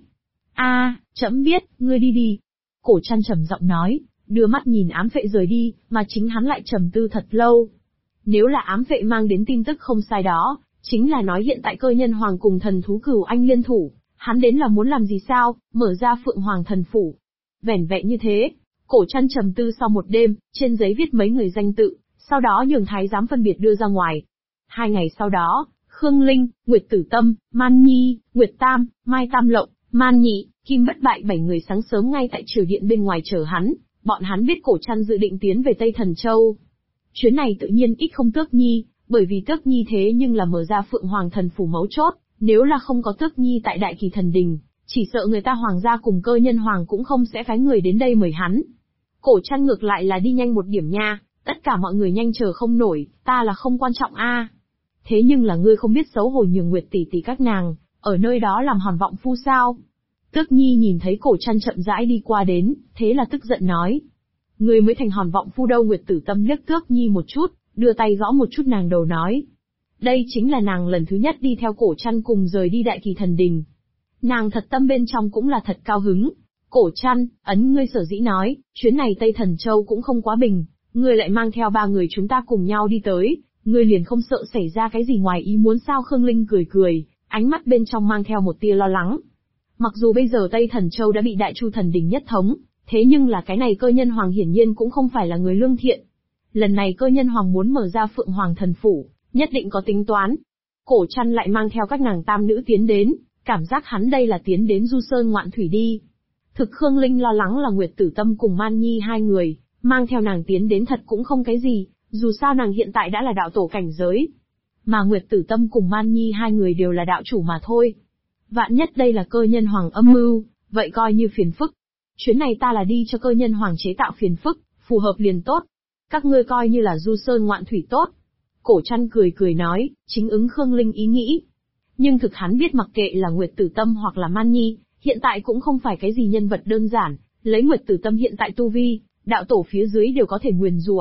[SPEAKER 1] Trẫm biết, ngươi đi đi. Cổ Trăn trầm giọng nói, đưa mắt nhìn ám vệ rời đi, mà chính hắn lại trầm tư thật lâu. Nếu là ám vệ mang đến tin tức không sai đó, chính là nói hiện tại Cơ Nhân Hoàng cùng thần thú Cửu Anh liên thủ, hắn đến là muốn làm gì sao, mở ra Phượng Hoàng thần phủ. Vẻn vẹn như thế, Cổ Trăn trầm tư sau một đêm, trên giấy viết mấy người danh tự, sau đó nhường thái giám phân biệt đưa ra ngoài. 2 ngày sau đó, Khương Linh, Nguyệt Tử Tâm, Man Nhi, Nguyệt Tam, Mai Tam Lộng, Man Nhị, Kim Bất Bại 7 người sáng sớm ngay tại triều điện bên ngoài chờ hắn. Bọn hắn biết Cổ Trăn dự định tiến về Tây Thần Châu. Chuyến này tự nhiên ít không Tước Nhi, bởi vì Tước Nhi thế nhưng là mở ra Phượng Hoàng thần phủ mấu chốt, nếu là không có Tước Nhi tại Đại Kỳ thần đình, chỉ sợ người ta Hoàng gia cùng Cơ Nhân Hoàng cũng không sẽ phái người đến đây mời hắn. Cổ Trăn ngược lại là đi nhanh một điểm nha, tất cả mọi người nhanh chờ không nổi, ta là không quan trọng a. Thế nhưng là ngươi không biết xấu hổ nhường Nguyệt tỷ tỷ các nàng, ở nơi đó làm hòn vọng phu sao? Tước Nhi nhìn thấy Cổ Trăn chậm rãi đi qua đến, thế là tức giận nói. Ngươi mới thành hòn vọng phu đâu? Nguyệt Tử Tâm liếc Tước Nhi một chút, đưa tay gõ một chút nàng đầu nói. Đây chính là nàng lần thứ nhất đi theo Cổ Trăn cùng rời đi Đại Kỳ thần đình. Nàng thật tâm bên trong cũng là thật cao hứng. Cổ Trăn, ngươi sở dĩ nói, chuyến này Tây Thần Châu cũng không quá bình, ngươi lại mang theo 3 người chúng ta cùng nhau đi tới, ngươi liền không sợ xảy ra cái gì ngoài ý muốn sao? Khương Linh cười cười, ánh mắt bên trong mang theo một tia lo lắng. Mặc dù bây giờ Tây Thần Châu đã bị Đại Chu thần đình nhất thống, thế nhưng là cái này Cơ Nhân Hoàng hiển nhiên cũng không phải là người lương thiện. Lần này Cơ Nhân Hoàng muốn mở ra Phượng Hoàng thần phủ, nhất định có tính toán. Cổ Trăn lại mang theo các nàng tam nữ tiến đến, cảm giác hắn đây là tiến đến du sơn ngoạn thủy đi. Thực Khương Linh lo lắng là Nguyệt Tử Tâm cùng Man Nhi 2 người, mang theo nàng tiến đến thật cũng không cái gì, dù sao nàng hiện tại đã là đạo tổ cảnh giới. Mà Nguyệt Tử Tâm cùng Man Nhi 2 người đều là đạo chủ mà thôi. Vạn nhất đây là Cơ Nhân Hoàng âm mưu, vậy coi như phiền phức. Chuyến này ta là đi cho Cơ Nhân Hoàng chế tạo phiền phức, phù hợp liền tốt. Các ngươi coi như là du sơn ngoạn thủy tốt. Cổ Trăn cười cười nói, chính ứng Khương Linh ý nghĩ. Nhưng thực hắn biết mặc kệ là Nguyệt Tử Tâm hoặc là Man Nhi, hiện tại cũng không phải cái gì nhân vật đơn giản, lấy Nguyệt Tử Tâm hiện tại tu vi, đạo tổ phía dưới đều có thể nguyền rủa,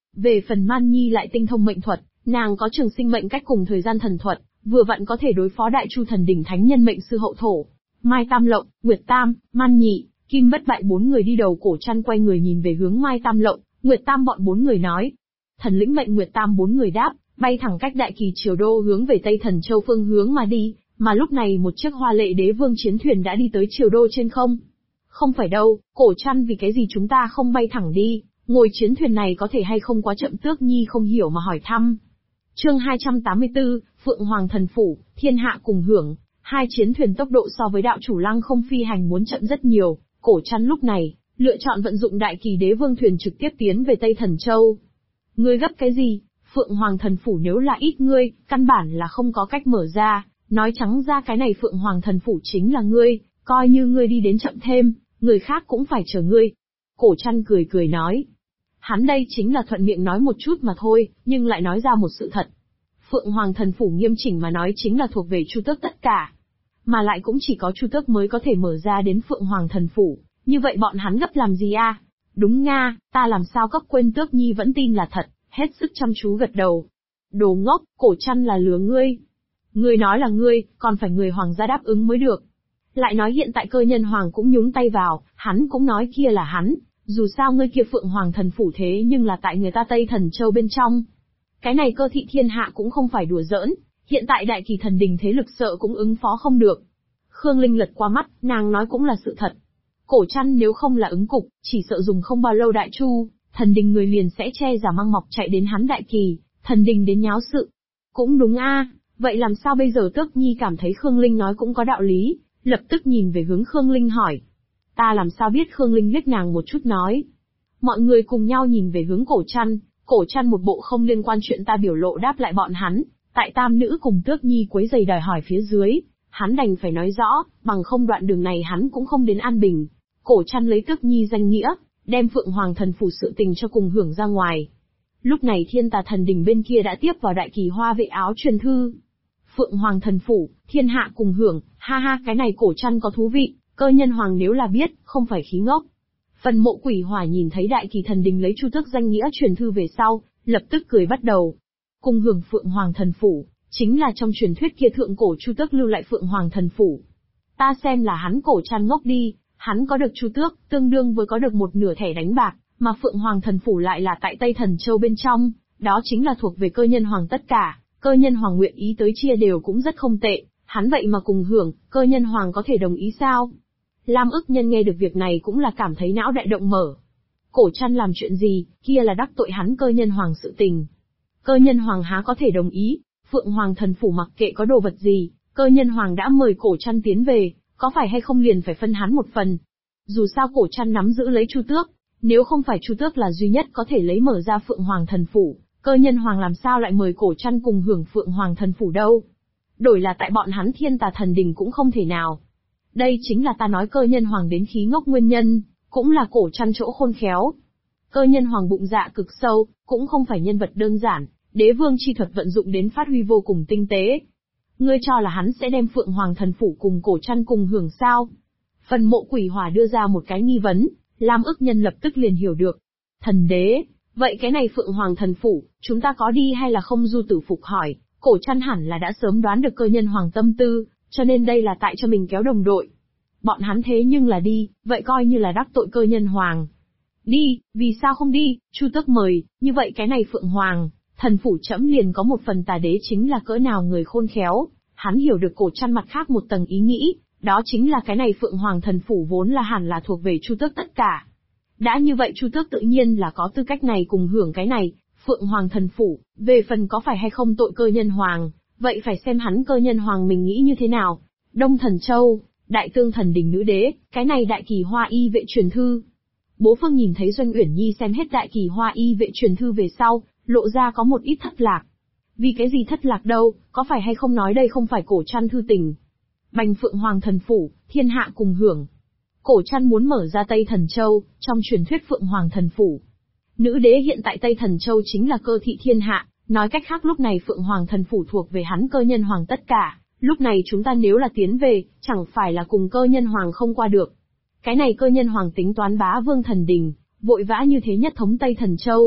[SPEAKER 1] Về phần Man Nhi lại tinh thông mệnh thuật, nàng có trường sinh mệnh cách cùng thời gian thần thuật, vừa vặn có thể đối phó Đại Chu Thần Đỉnh Thánh Nhân mệnh sư hậu thổ. Mai Tam Lộng, Nguyệt Tam, Man Nhị, Kim Bất Bại bốn người đi đầu. Cổ Trăn quay người nhìn về hướng Mai Tam Lộng, Nguyệt Tam bọn bốn người nói. Thần lĩnh mệnh Nguyệt Tam bốn người đáp, bay thẳng cách Đại Kỳ Triều Đô hướng về Tây Thần Châu phương hướng mà đi, mà lúc này một chiếc Hoa Lệ Đế Vương chiến thuyền đã đi tới Triều Đô trên không. Không phải đâu, Cổ Trăn, vì cái gì chúng ta không bay thẳng đi, ngồi chiến thuyền này có thể hay không quá chậm? Tước Nhi không hiểu mà hỏi thăm. Chương 284, Phượng Hoàng Thần Phủ, thiên hạ cùng hưởng. Hai chiến thuyền tốc độ so với đạo chủ Lăng Không phi hành muốn chậm rất nhiều. Cổ Trăn lúc này lựa chọn vận dụng Đại Kỳ Đế Vương thuyền trực tiếp tiến về Tây Thần Châu. Ngươi gấp cái gì? Phượng Hoàng Thần Phủ nếu là ít ngươi, căn bản là không có cách mở ra. Nói trắng ra cái này Phượng Hoàng Thần Phủ chính là ngươi, coi như ngươi đi đến chậm thêm, người khác cũng phải chờ ngươi. Cổ Trăn cười cười nói. Hắn đây chính là thuận miệng nói một chút mà thôi, nhưng lại nói ra một sự thật. Phượng Hoàng Thần Phủ nghiêm chỉnh mà nói chính là thuộc về Chu Tước tất cả. Mà lại cũng chỉ có Chu Tước mới có thể mở ra đến Phượng Hoàng Thần Phủ, như vậy bọn hắn gấp làm gì a? Đúng nga, ta làm sao cấp quên. Tước Nhi vẫn tin là thật, hết sức chăm chú gật đầu. Đồ ngốc, Cổ Trăn là lừa ngươi. Ngươi nói là ngươi, còn phải người hoàng gia đáp ứng mới được. Lại nói hiện tại Cơ Nhân Hoàng cũng nhúng tay vào, hắn cũng nói kia là hắn, dù sao ngươi kia Phượng Hoàng Thần Phủ thế nhưng là tại người ta Tây Thần Châu bên trong. Cái này cơ thị thiên hạ cũng không phải đùa giỡn, hiện tại Đại Kỳ Thần Đình thế lực sợ cũng ứng phó không được. Khương Linh lật qua mắt, nàng nói cũng là sự thật. Cổ Trăn nếu không là ứng cục, chỉ sợ dùng không bao lâu Đại Chu Thần Đình người liền sẽ che giả mang mọc chạy đến hắn Đại Kỳ Thần Đình đến nháo sự. Cũng đúng a, vậy làm sao bây giờ? Tước Nhi cảm thấy Khương Linh nói cũng có đạo lý, lập tức nhìn về hướng Khương Linh hỏi. Ta làm sao biết? Khương Linh liếc nàng một chút nói. Mọi người cùng nhau nhìn về hướng Cổ Trăn. Cổ Trăn một bộ không liên quan chuyện ta biểu lộ đáp lại bọn hắn. Tại tam nữ cùng Tước Nhi quấy giày đòi hỏi phía dưới, hắn đành phải nói rõ, bằng không đoạn đường này hắn cũng không đến an bình. Cổ Trăn lấy Tước Nhi danh nghĩa, đem Phượng Hoàng Thần Phủ sự tình cho cùng hưởng ra ngoài. Lúc này Thiên Tà Thần Đình bên kia đã tiếp vào Đại Kỳ Hoa Vệ áo truyền thư. Phượng Hoàng Thần Phủ, thiên hạ cùng hưởng, ha ha, cái này Cổ Trăn có thú vị. Cơ Nhân Hoàng nếu là biết, không phải khí ngốc. Phần Mộ Quỷ Hỏa nhìn thấy Đại Kỳ Thần Đình lấy Chu Tước danh nghĩa truyền thư về sau, lập tức cười bắt đầu. Cùng hưởng Phượng Hoàng Thần Phủ, chính là trong truyền thuyết kia thượng cổ Chu Tước lưu lại Phượng Hoàng Thần Phủ. Ta xem là hắn Cổ Trăn ngốc đi, hắn có được Chu Tước, tương đương với có được một nửa thẻ đánh bạc, mà Phượng Hoàng Thần Phủ lại là tại Tây Thần Châu bên trong, đó chính là thuộc về Cơ Nhân Hoàng tất cả. Cơ Nhân Hoàng nguyện ý tới chia đều cũng rất không tệ, hắn vậy mà cùng hưởng, Cơ Nhân Hoàng có thể đồng ý sao? Lam Ức Nhân nghe được việc này cũng là cảm thấy não đại động mở. Cổ Trăn làm chuyện gì, kia là đắc tội hắn Cơ Nhân Hoàng sự tình. Cơ Nhân Hoàng há có thể đồng ý? Phượng Hoàng Thần Phủ mặc kệ có đồ vật gì, Cơ Nhân Hoàng đã mời Cổ Trăn tiến về, có phải hay không liền phải phân hắn một phần. Dù sao Cổ Trăn nắm giữ lấy Chu Tước, nếu không phải Chu Tước là duy nhất có thể lấy mở ra Phượng Hoàng Thần Phủ, Cơ Nhân Hoàng làm sao lại mời Cổ Trăn cùng hưởng Phượng Hoàng Thần Phủ đâu? Đổi là tại bọn hắn Thiên Tà Thần Đình cũng không thể nào. Đây chính là ta nói Cơ Nhân Hoàng đến khí ngốc nguyên nhân, cũng là Cổ Trăn chỗ khôn khéo. Cơ Nhân Hoàng bụng dạ cực sâu, cũng không phải nhân vật đơn giản, đế vương chi thuật vận dụng đến phát huy vô cùng tinh tế. Ngươi cho là hắn sẽ đem Phượng Hoàng Thần Phủ cùng Cổ Trăn cùng hưởng sao? Phần Mộ Quỷ Hỏa đưa ra một cái nghi vấn, Lam Ức Nhân lập tức liền hiểu được. Thần đế, vậy cái này Phượng Hoàng Thần Phủ, chúng ta có đi hay là không? Du Tử Phục hỏi. Cổ Trăn hẳn là đã sớm đoán được Cơ Nhân Hoàng tâm tư, cho nên đây là tại cho mình kéo đồng đội. Bọn hắn thế nhưng là đi, vậy coi như là đắc tội Cơ Nhân Hoàng. Đi, vì sao không đi? Chu Tước mời, như vậy cái này Phượng Hoàng Thần Phủ trẫm liền có một phần. Tà đế chính là cỡ nào người khôn khéo, hắn hiểu được Cổ Trăn mặt khác một tầng ý nghĩ, đó chính là cái này Phượng Hoàng Thần Phủ vốn là hẳn là thuộc về Chu Tước tất cả. Đã như vậy Chu Tước tự nhiên là có tư cách này cùng hưởng cái này Phượng Hoàng Thần Phủ, về phần có phải hay không tội Cơ Nhân Hoàng, vậy phải xem hắn Cơ Nhân Hoàng mình nghĩ như thế nào. Đông Thần Châu, Đại Tương Thần Đình nữ đế, cái này Đại Kỳ Hoa Y Vệ truyền thư. Bố Phương nhìn thấy Doanh Uyển Nhi xem hết Đại Kỳ Hoa Y Vệ truyền thư về sau, lộ ra có một ít thất lạc. Vì cái gì thất lạc đâu, có phải hay không nói đây không phải Cổ Trăn thư tình? Bành Phượng Hoàng Thần Phủ, thiên hạ cùng hưởng. Cổ Trăn muốn mở ra Tây Thần Châu, trong truyền thuyết Phượng Hoàng Thần Phủ. Nữ đế hiện tại Tây Thần Châu chính là cơ thị thiên hạ, nói cách khác lúc này Phượng Hoàng Thần Phủ thuộc về hắn Cơ Nhân Hoàng tất cả, lúc này chúng ta nếu là tiến về, chẳng phải là cùng Cơ Nhân Hoàng không qua được. Cái này Cơ Nhân Hoàng tính toán bá vương thần đình, vội vã như thế nhất thống Tây Thần Châu,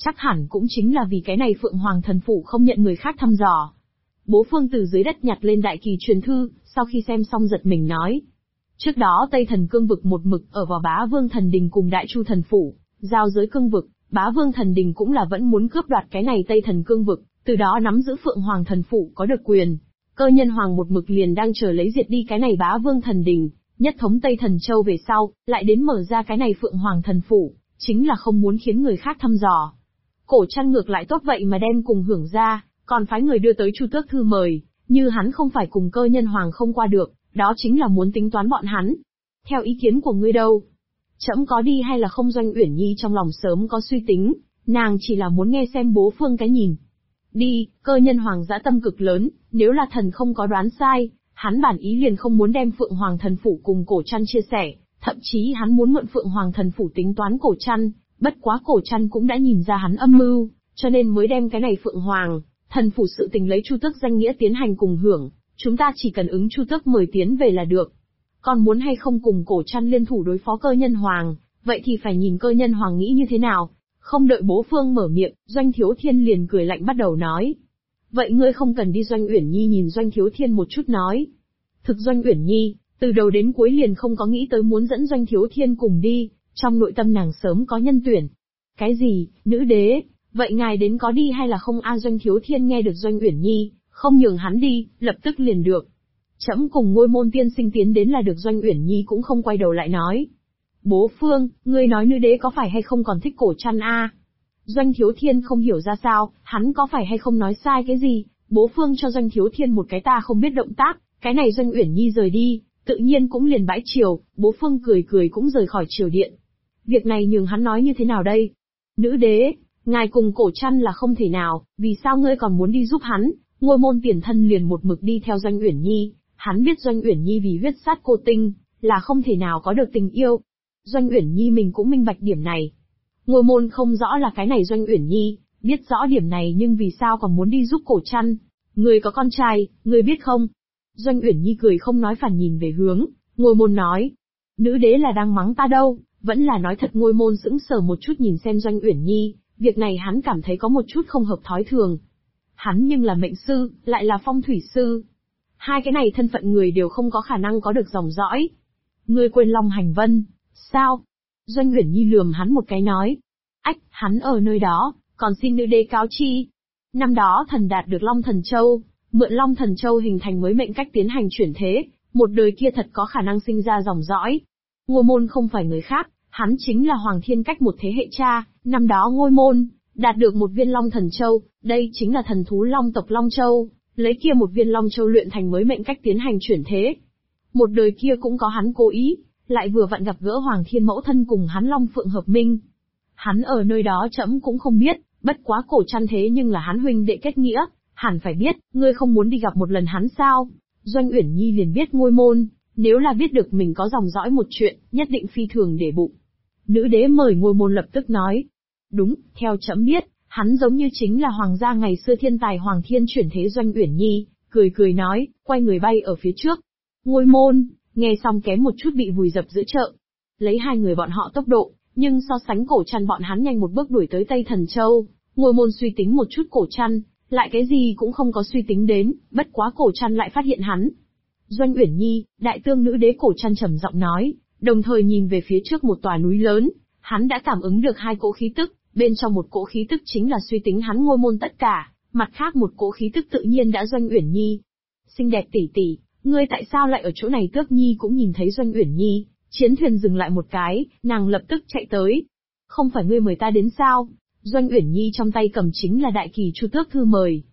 [SPEAKER 1] Chắc hẳn cũng chính là vì cái này Phượng Hoàng thần phủ không nhận người khác thăm dò. Bố Phương từ dưới đất nhặt lên đại kỳ truyền thư, sau khi xem xong giật mình nói. Trước đó Tây Thần Cương vực một mực ở vào Bá Vương Thần Đình cùng Đại Chu Thần Phủ, giao giới cương vực, Bá Vương Thần Đình cũng là vẫn muốn cướp đoạt cái này Tây Thần Cương vực, từ đó nắm giữ Phượng Hoàng Thần Phủ có được quyền. Cơ Nhân Hoàng một mực liền đang chờ lấy diệt đi cái này Bá Vương Thần Đình, nhất thống Tây Thần Châu về sau, lại đến mở ra cái này Phượng Hoàng Thần Phủ, chính là không muốn khiến người khác thăm dò. Cổ Trăn ngược lại tốt vậy mà đem cùng hưởng ra, còn phái người đưa tới Chu Tước thư mời, như hắn không phải cùng Cơ Nhân Hoàng không qua được, đó chính là muốn tính toán bọn hắn. Theo ý kiến của ngươi đâu? Trẫm có đi hay là không? Doanh Uyển Nhi trong lòng sớm có suy tính, nàng chỉ là muốn nghe xem Bố Phương cái nhìn. Đi, Cơ Nhân Hoàng dã tâm cực lớn, nếu là thần không có đoán sai, hắn bản ý liền không muốn đem Phượng Hoàng Thần Phủ cùng Cổ Trăn chia sẻ, thậm chí hắn muốn mượn Phượng Hoàng Thần Phủ tính toán Cổ Trăn, bất quá Cổ Trăn cũng đã nhìn ra hắn âm mưu, cho nên mới đem cái này Phượng Hoàng Thần Phủ sự tình lấy Chu Tước danh nghĩa tiến hành cùng hưởng, chúng ta chỉ cần ứng Chu Tước mời tiến về là được. Còn muốn hay không cùng Cổ Trăn liên thủ đối phó Cơ Nhân Hoàng, vậy thì phải nhìn Cơ Nhân Hoàng nghĩ như thế nào. Không đợi Bố Phương mở miệng, Doanh Thiếu Thiên liền cười lạnh bắt đầu nói. Vậy ngươi không cần đi. Doanh Uyển Nhi nhìn Doanh Thiếu Thiên một chút nói. Thực Doanh Uyển Nhi, từ đầu đến cuối liền không có nghĩ tới muốn dẫn Doanh Thiếu Thiên cùng đi, trong nội tâm nàng sớm có nhân tuyển. Cái gì, nữ đế, vậy ngài đến có đi hay là không? Doanh Thiếu Thiên nghe được Doanh Uyển Nhi, không nhường hắn đi, lập tức liền được. Trẫm cùng Ngôi Môn tiên sinh tiến đến là được. Doanh Uyển Nhi cũng không quay đầu lại nói. Bố Phương, ngươi nói nữ đế có phải hay không còn thích Cổ Trăn a? Doanh Thiếu Thiên không hiểu ra sao, hắn có phải hay không nói sai cái gì? Bố Phương cho Doanh Thiếu Thiên một cái ta không biết động tác, cái này Doanh Uyển Nhi rời đi, tự nhiên cũng liền bãi triều. Bố Phương cười cười cũng rời khỏi triều điện. Việc này nhường hắn nói như thế nào đây? Nữ đế, ngài cùng Cổ Trăn là không thể nào, vì sao ngươi còn muốn đi giúp hắn? Ngôi Môn tiền thân liền một mực đi theo Doanh Uyển Nhi, hắn biết Doanh Uyển Nhi vì huyết sát cô tinh, là không thể nào có được tình yêu. Doanh Uyển Nhi mình cũng minh bạch điểm này. Ngôi Môn không rõ là cái này Doanh Uyển Nhi, biết rõ điểm này nhưng vì sao còn muốn đi giúp Cổ Trăn? Ngươi có con trai, ngươi biết không? Doanh Uyển Nhi cười không nói phản nhìn về hướng, Ngôi Môn nói. Nữ đế là đang mắng ta đâu, vẫn là nói thật? Ngôi Môn sững sờ một chút nhìn xem Doanh Uyển Nhi, việc này hắn cảm thấy có một chút không hợp thói thường. Hắn nhưng là mệnh sư, lại là phong thủy sư. Hai cái này thân phận người đều không có khả năng có được dòng dõi. Ngươi quên Long Hành Vân, sao? Doanh Uyển Nhi lườm hắn một cái nói. Ách, hắn ở nơi đó, còn xin nữ đế cáo chi. Năm đó thần đạt được Long Thần Châu, mượn Long Thần Châu hình thành mới mệnh cách tiến hành chuyển thế, một đời kia thật có khả năng sinh ra dòng dõi. Ngôi Môn không phải người khác, hắn chính là Hoàng Thiên Cách một thế hệ cha. Năm đó Ngôi Môn đạt được một viên Long Thần Châu, đây chính là thần thú Long tộc Long Châu, lấy kia một viên Long Châu luyện thành mới mệnh cách tiến hành chuyển thế. Một đời kia cũng có hắn cố ý, lại vừa vặn gặp gỡ Hoàng Thiên Mẫu Thân cùng hắn Long Phượng hợp minh. Hắn ở nơi đó trẫm cũng không biết, bất quá Cổ Trăn thế nhưng là hắn huynh đệ kết nghĩa, hẳn phải biết. Ngươi không muốn đi gặp một lần hắn sao? Doanh Uyển Nhi liền biết Ngôi Môn, nếu là biết được mình có dòng dõi một chuyện, nhất định phi thường để bụng. Nữ đế mời Ngôi Môn lập tức nói. Đúng, theo trẫm biết, hắn giống như chính là hoàng gia ngày xưa thiên tài Hoàng Thiên chuyển thế. Doanh Uyển Nhi cười cười nói, quay người bay ở phía trước. Ngôi Môn nghe xong kém một chút bị vùi dập giữa chợ. Lấy hai người bọn họ tốc độ, nhưng so sánh Cổ Trăn bọn hắn nhanh một bước đuổi tới Tây Thần Châu. Ngôi Môn suy tính một chút Cổ Trăn, lại cái gì cũng không có suy tính đến, bất quá Cổ Trăn lại phát hiện hắn. Doanh Uyển Nhi, đại tương nữ đế. Cổ Trăn trầm giọng nói, đồng thời nhìn về phía trước một tòa núi lớn, hắn đã cảm ứng được hai cỗ khí tức, bên trong một cỗ khí tức chính là suy tính hắn Ngôi Môn tất cả, mặt khác một cỗ khí tức tự nhiên đã Doanh Uyển Nhi. Xinh đẹp tỷ tỷ, ngươi tại sao lại ở chỗ này? Tước Nhi cũng nhìn thấy Doanh Uyển Nhi, chiến thuyền dừng lại một cái, nàng lập tức chạy tới. Không phải ngươi mời ta đến sao? Doanh Uyển Nhi trong tay cầm chính là đại kỳ Chu Tước thư mời.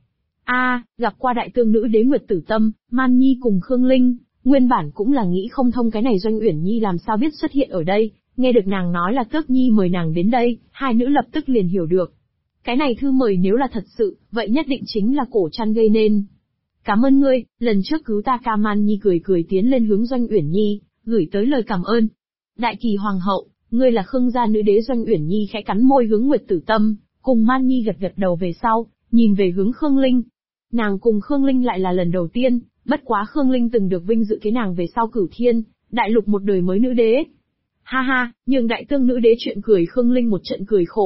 [SPEAKER 1] Gặp qua đại tương nữ đế Nguyệt Tử Tâm, Man Nhi cùng Khương Linh, nguyên bản cũng là nghĩ không thông cái này Doanh Uyển Nhi làm sao biết xuất hiện ở đây, nghe được nàng nói là Tước Nhi mời nàng đến đây, hai nữ lập tức liền hiểu được. Cái này thư mời nếu là thật sự, vậy nhất định chính là Cổ Trăn gây nên. Cảm ơn ngươi, lần trước cứu ta. Ca Man Nhi cười cười tiến lên hướng Doanh Uyển Nhi, gửi tới lời cảm ơn. Đại kỳ hoàng hậu, ngươi là Khương gia nữ đế. Doanh Uyển Nhi khẽ cắn môi hướng Nguyệt Tử Tâm, cùng Man Nhi gật gật đầu về sau, nhìn về hướng Khương Linh. Nàng cùng Khương Linh lại là lần đầu tiên, bất quá Khương Linh từng được vinh dự kế nàng về sau Cửu Thiên đại lục một đời mới nữ đế. Ha ha, nhường đại tương nữ đế chuyện cười. Khương Linh một trận cười khổ,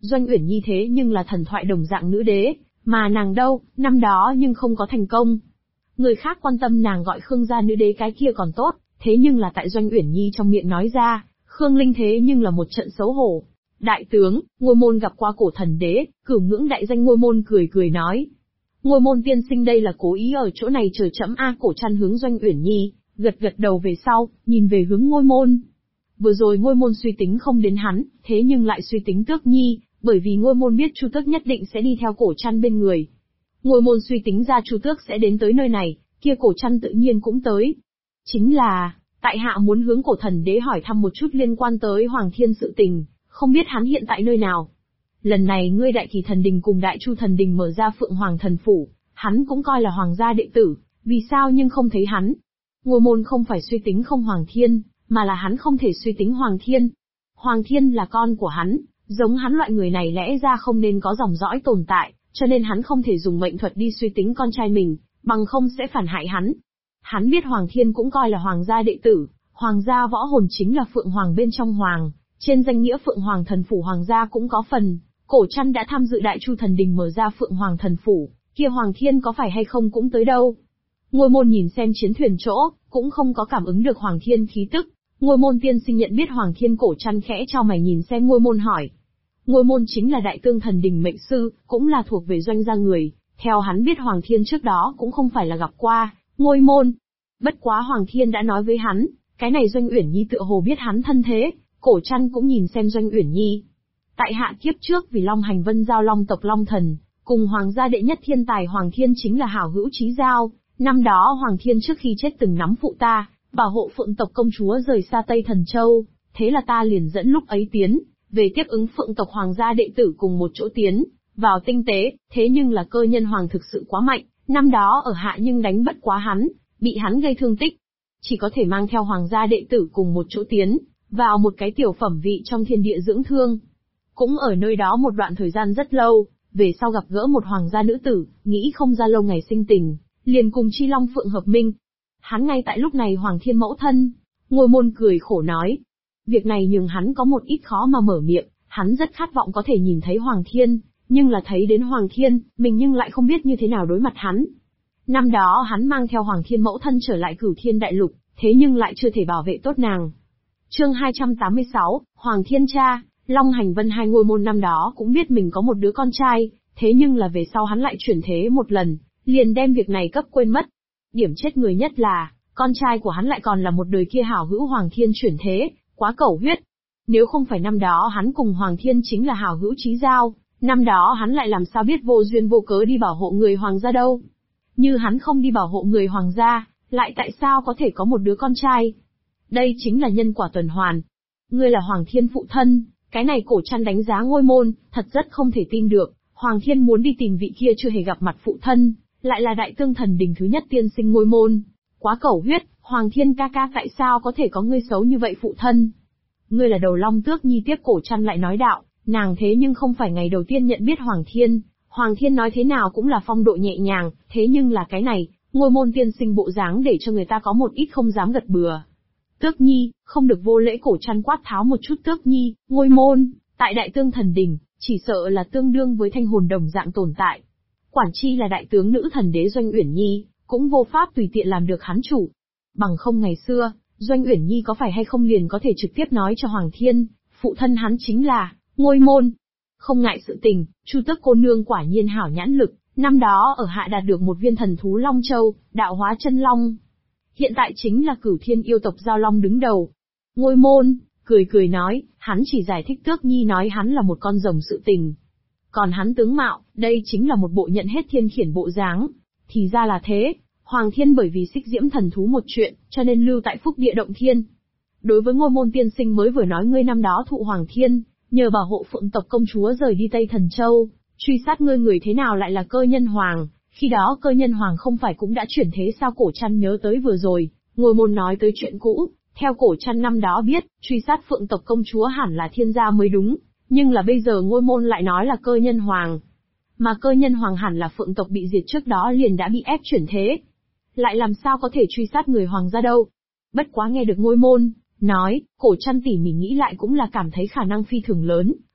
[SPEAKER 1] Doanh Uyển Nhi thế nhưng là thần thoại đồng dạng nữ đế, mà nàng đâu, năm đó nhưng không có thành công. Người khác quan tâm nàng gọi Khương gia nữ đế cái kia còn tốt, thế nhưng là tại Doanh Uyển Nhi trong miệng nói ra, Khương Linh thế nhưng là một trận xấu hổ. Đại tướng, Ngôi Môn gặp qua cổ thần đế, cửu ngưỡng đại danh Ngôi Môn cười cười nói. Ngôi Môn tiên sinh đây là cố ý ở chỗ này chờ chấm a. Cổ Trăn hướng Doanh Uyển Nhi, gật gật đầu về sau, nhìn về hướng Ngôi Môn. Vừa rồi Ngôi Môn suy tính không đến hắn, thế nhưng lại suy tính Tước Nhi, bởi vì Ngôi Môn biết Chu Tước nhất định sẽ đi theo Cổ Trăn bên người. Ngôi Môn suy tính ra Chu Tước sẽ đến tới nơi này, kia Cổ Trăn tự nhiên cũng tới. Chính là, tại hạ muốn hướng cổ thần đế hỏi thăm một chút liên quan tới Hoàng Thiên sự tình, không biết hắn hiện tại nơi nào. Lần này ngươi Đại Kỳ thần đình cùng Đại Chu thần đình mở ra Phượng Hoàng thần phủ, hắn cũng coi là hoàng gia đệ tử, vì sao nhưng không thấy hắn? Ngôi Môn không phải suy tính không Hoàng Thiên, mà là hắn không thể suy tính Hoàng Thiên. Hoàng Thiên là con của hắn, giống hắn loại người này lẽ ra không nên có dòng dõi tồn tại, cho nên hắn không thể dùng mệnh thuật đi suy tính con trai mình, bằng không sẽ phản hại hắn. Hắn biết Hoàng Thiên cũng coi là hoàng gia đệ tử, hoàng gia võ hồn chính là Phượng Hoàng bên trong hoàng, trên danh nghĩa Phượng Hoàng thần phủ hoàng gia cũng có phần. Cổ Trăn đã tham dự Đại Chu thần đình mở ra Phượng Hoàng thần phủ, kia Hoàng Thiên có phải hay không cũng tới đâu. Ngôi Môn nhìn xem chiến thuyền chỗ, cũng không có cảm ứng được Hoàng Thiên khí tức. Ngôi Môn tiên sinh nhận biết Hoàng Thiên. Cổ Trăn khẽ chau mày nhìn xem Ngôi Môn hỏi. Ngôi Môn chính là Đại Tương thần đình mệnh sư, cũng là thuộc về Doanh gia người, theo hắn biết Hoàng Thiên trước đó cũng không phải là gặp qua Ngôi Môn. Bất quá Hoàng Thiên đã nói với hắn, cái này Doanh Uyển Nhi tựa hồ biết hắn thân thế. Cổ Trăn cũng nhìn xem Doanh Uyển Nhi. Tại hạ kiếp trước vì Long Hành Vân giao Long tộc Long Thần, cùng hoàng gia đệ nhất thiên tài Hoàng Thiên chính là hảo hữu chí giao. Năm đó Hoàng Thiên trước khi chết từng nắm phụ ta, bảo hộ Phượng tộc công chúa rời xa Tây Thần Châu, thế là ta liền dẫn lúc ấy tiến về tiếp ứng Phượng tộc hoàng gia đệ tử cùng một chỗ tiến vào tinh tế, thế nhưng là cơ nhân hoàng thực sự quá mạnh, năm đó ở hạ nhưng đánh bất quá hắn, bị hắn gây thương tích, chỉ có thể mang theo hoàng gia đệ tử cùng một chỗ tiến vào một cái tiểu phẩm vị trong thiên địa dưỡng thương. Cũng ở nơi đó một đoạn thời gian rất lâu, về sau gặp gỡ một hoàng gia nữ tử, nghĩ không ra lâu ngày sinh tình, liền cùng Chi Long Phượng hợp minh. Hắn ngay tại lúc này Hoàng Thiên mẫu thân. Ngôi Môn cười khổ nói. Việc này nhường hắn có một ít khó mà mở miệng, hắn rất khát vọng có thể nhìn thấy Hoàng Thiên, nhưng là thấy đến Hoàng Thiên, mình nhưng lại không biết như thế nào đối mặt hắn. Năm đó hắn mang theo Hoàng Thiên mẫu thân trở lại Cửu Thiên Đại Lục, thế nhưng lại chưa thể bảo vệ tốt nàng. Chương 286, Hoàng Thiên cha. Long Hành Vân hai Ngôi Môn năm đó cũng biết mình có một đứa con trai, thế nhưng là về sau hắn lại chuyển thế một lần, liền đem việc này cấp quên mất. Điểm chết người nhất là, con trai của hắn lại còn là một đời kia hảo hữu Hoàng Thiên chuyển thế, quá cẩu huyết. Nếu không phải năm đó hắn cùng Hoàng Thiên chính là hảo hữu chí giao, năm đó hắn lại làm sao biết vô duyên vô cớ đi bảo hộ người hoàng gia đâu. Như hắn không đi bảo hộ người hoàng gia, lại tại sao có thể có một đứa con trai? Đây chính là nhân quả tuần hoàn. Ngươi là Hoàng Thiên phụ thân. Cái này Cổ Trăn đánh giá Ngôi Môn, thật rất không thể tin được, Hoàng Thiên muốn đi tìm vị kia chưa hề gặp mặt phụ thân, lại là Đại Tương thần đình thứ nhất tiên sinh Ngôi Môn. Quá cẩu huyết, Hoàng Thiên ca ca tại sao có thể có ngươi xấu như vậy phụ thân? Ngươi là đầu Long Tước Nhi. Tiếp Cổ Trăn lại nói đạo, nàng thế nhưng không phải ngày đầu tiên nhận biết Hoàng Thiên. Hoàng Thiên nói thế nào cũng là phong độ nhẹ nhàng, thế nhưng là cái này, Ngôi Môn tiên sinh bộ dáng để cho người ta có một ít không dám gật bừa. Tước Nhi, không được vô lễ. Cổ Trăn quát tháo một chút. Tước Nhi, Ngôi Môn, tại Đại Tương thần đình, chỉ sợ là tương đương với thanh hồn đồng dạng tồn tại. Quản chi là đại tướng nữ thần đế Doanh Uyển Nhi, cũng vô pháp tùy tiện làm được hắn chủ. Bằng không ngày xưa, Doanh Uyển Nhi có phải hay không liền có thể trực tiếp nói cho Hoàng Thiên, phụ thân hắn chính là Ngôi Môn. Không ngại sự tình, Chu Tước cô nương quả nhiên hảo nhãn lực, năm đó ở hạ đạt được một viên thần thú Long Châu, đạo hóa chân long. Hiện tại chính là Cửu Thiên yêu tộc Giao Long đứng đầu. Ngôi Môn, cười cười nói, hắn chỉ giải thích Tước Nhi nói hắn là một con rồng sự tình. Còn hắn tướng mạo, đây chính là một bộ nhận hết thiên khiển bộ dáng. Thì ra là thế, Hoàng Thiên bởi vì xích diễm thần thú một chuyện, cho nên lưu tại Phúc Địa Động Thiên. Đối với Ngôi Môn tiên sinh mới vừa nói ngươi năm đó thụ Hoàng Thiên, nhờ bảo hộ Phượng tộc công chúa rời đi Tây Thần Châu, truy sát ngươi người thế nào lại là Cơ Nhân Hoàng, khi đó Cơ Nhân Hoàng không phải cũng đã chuyển thế sao? Cổ Trăn nhớ tới vừa rồi, Ngôi Môn nói tới chuyện cũ, theo Cổ Trăn năm đó biết, truy sát Phượng tộc công chúa hẳn là Thiên gia mới đúng, nhưng là bây giờ Ngôi Môn lại nói là Cơ Nhân Hoàng. Mà Cơ Nhân Hoàng hẳn là Phượng tộc bị diệt trước đó liền đã bị ép chuyển thế. Lại làm sao có thể truy sát người hoàng gia đâu? Bất quá nghe được Ngôi Môn nói, Cổ Trăn tỉ mỉ nghĩ lại cũng là cảm thấy khả năng phi thường lớn.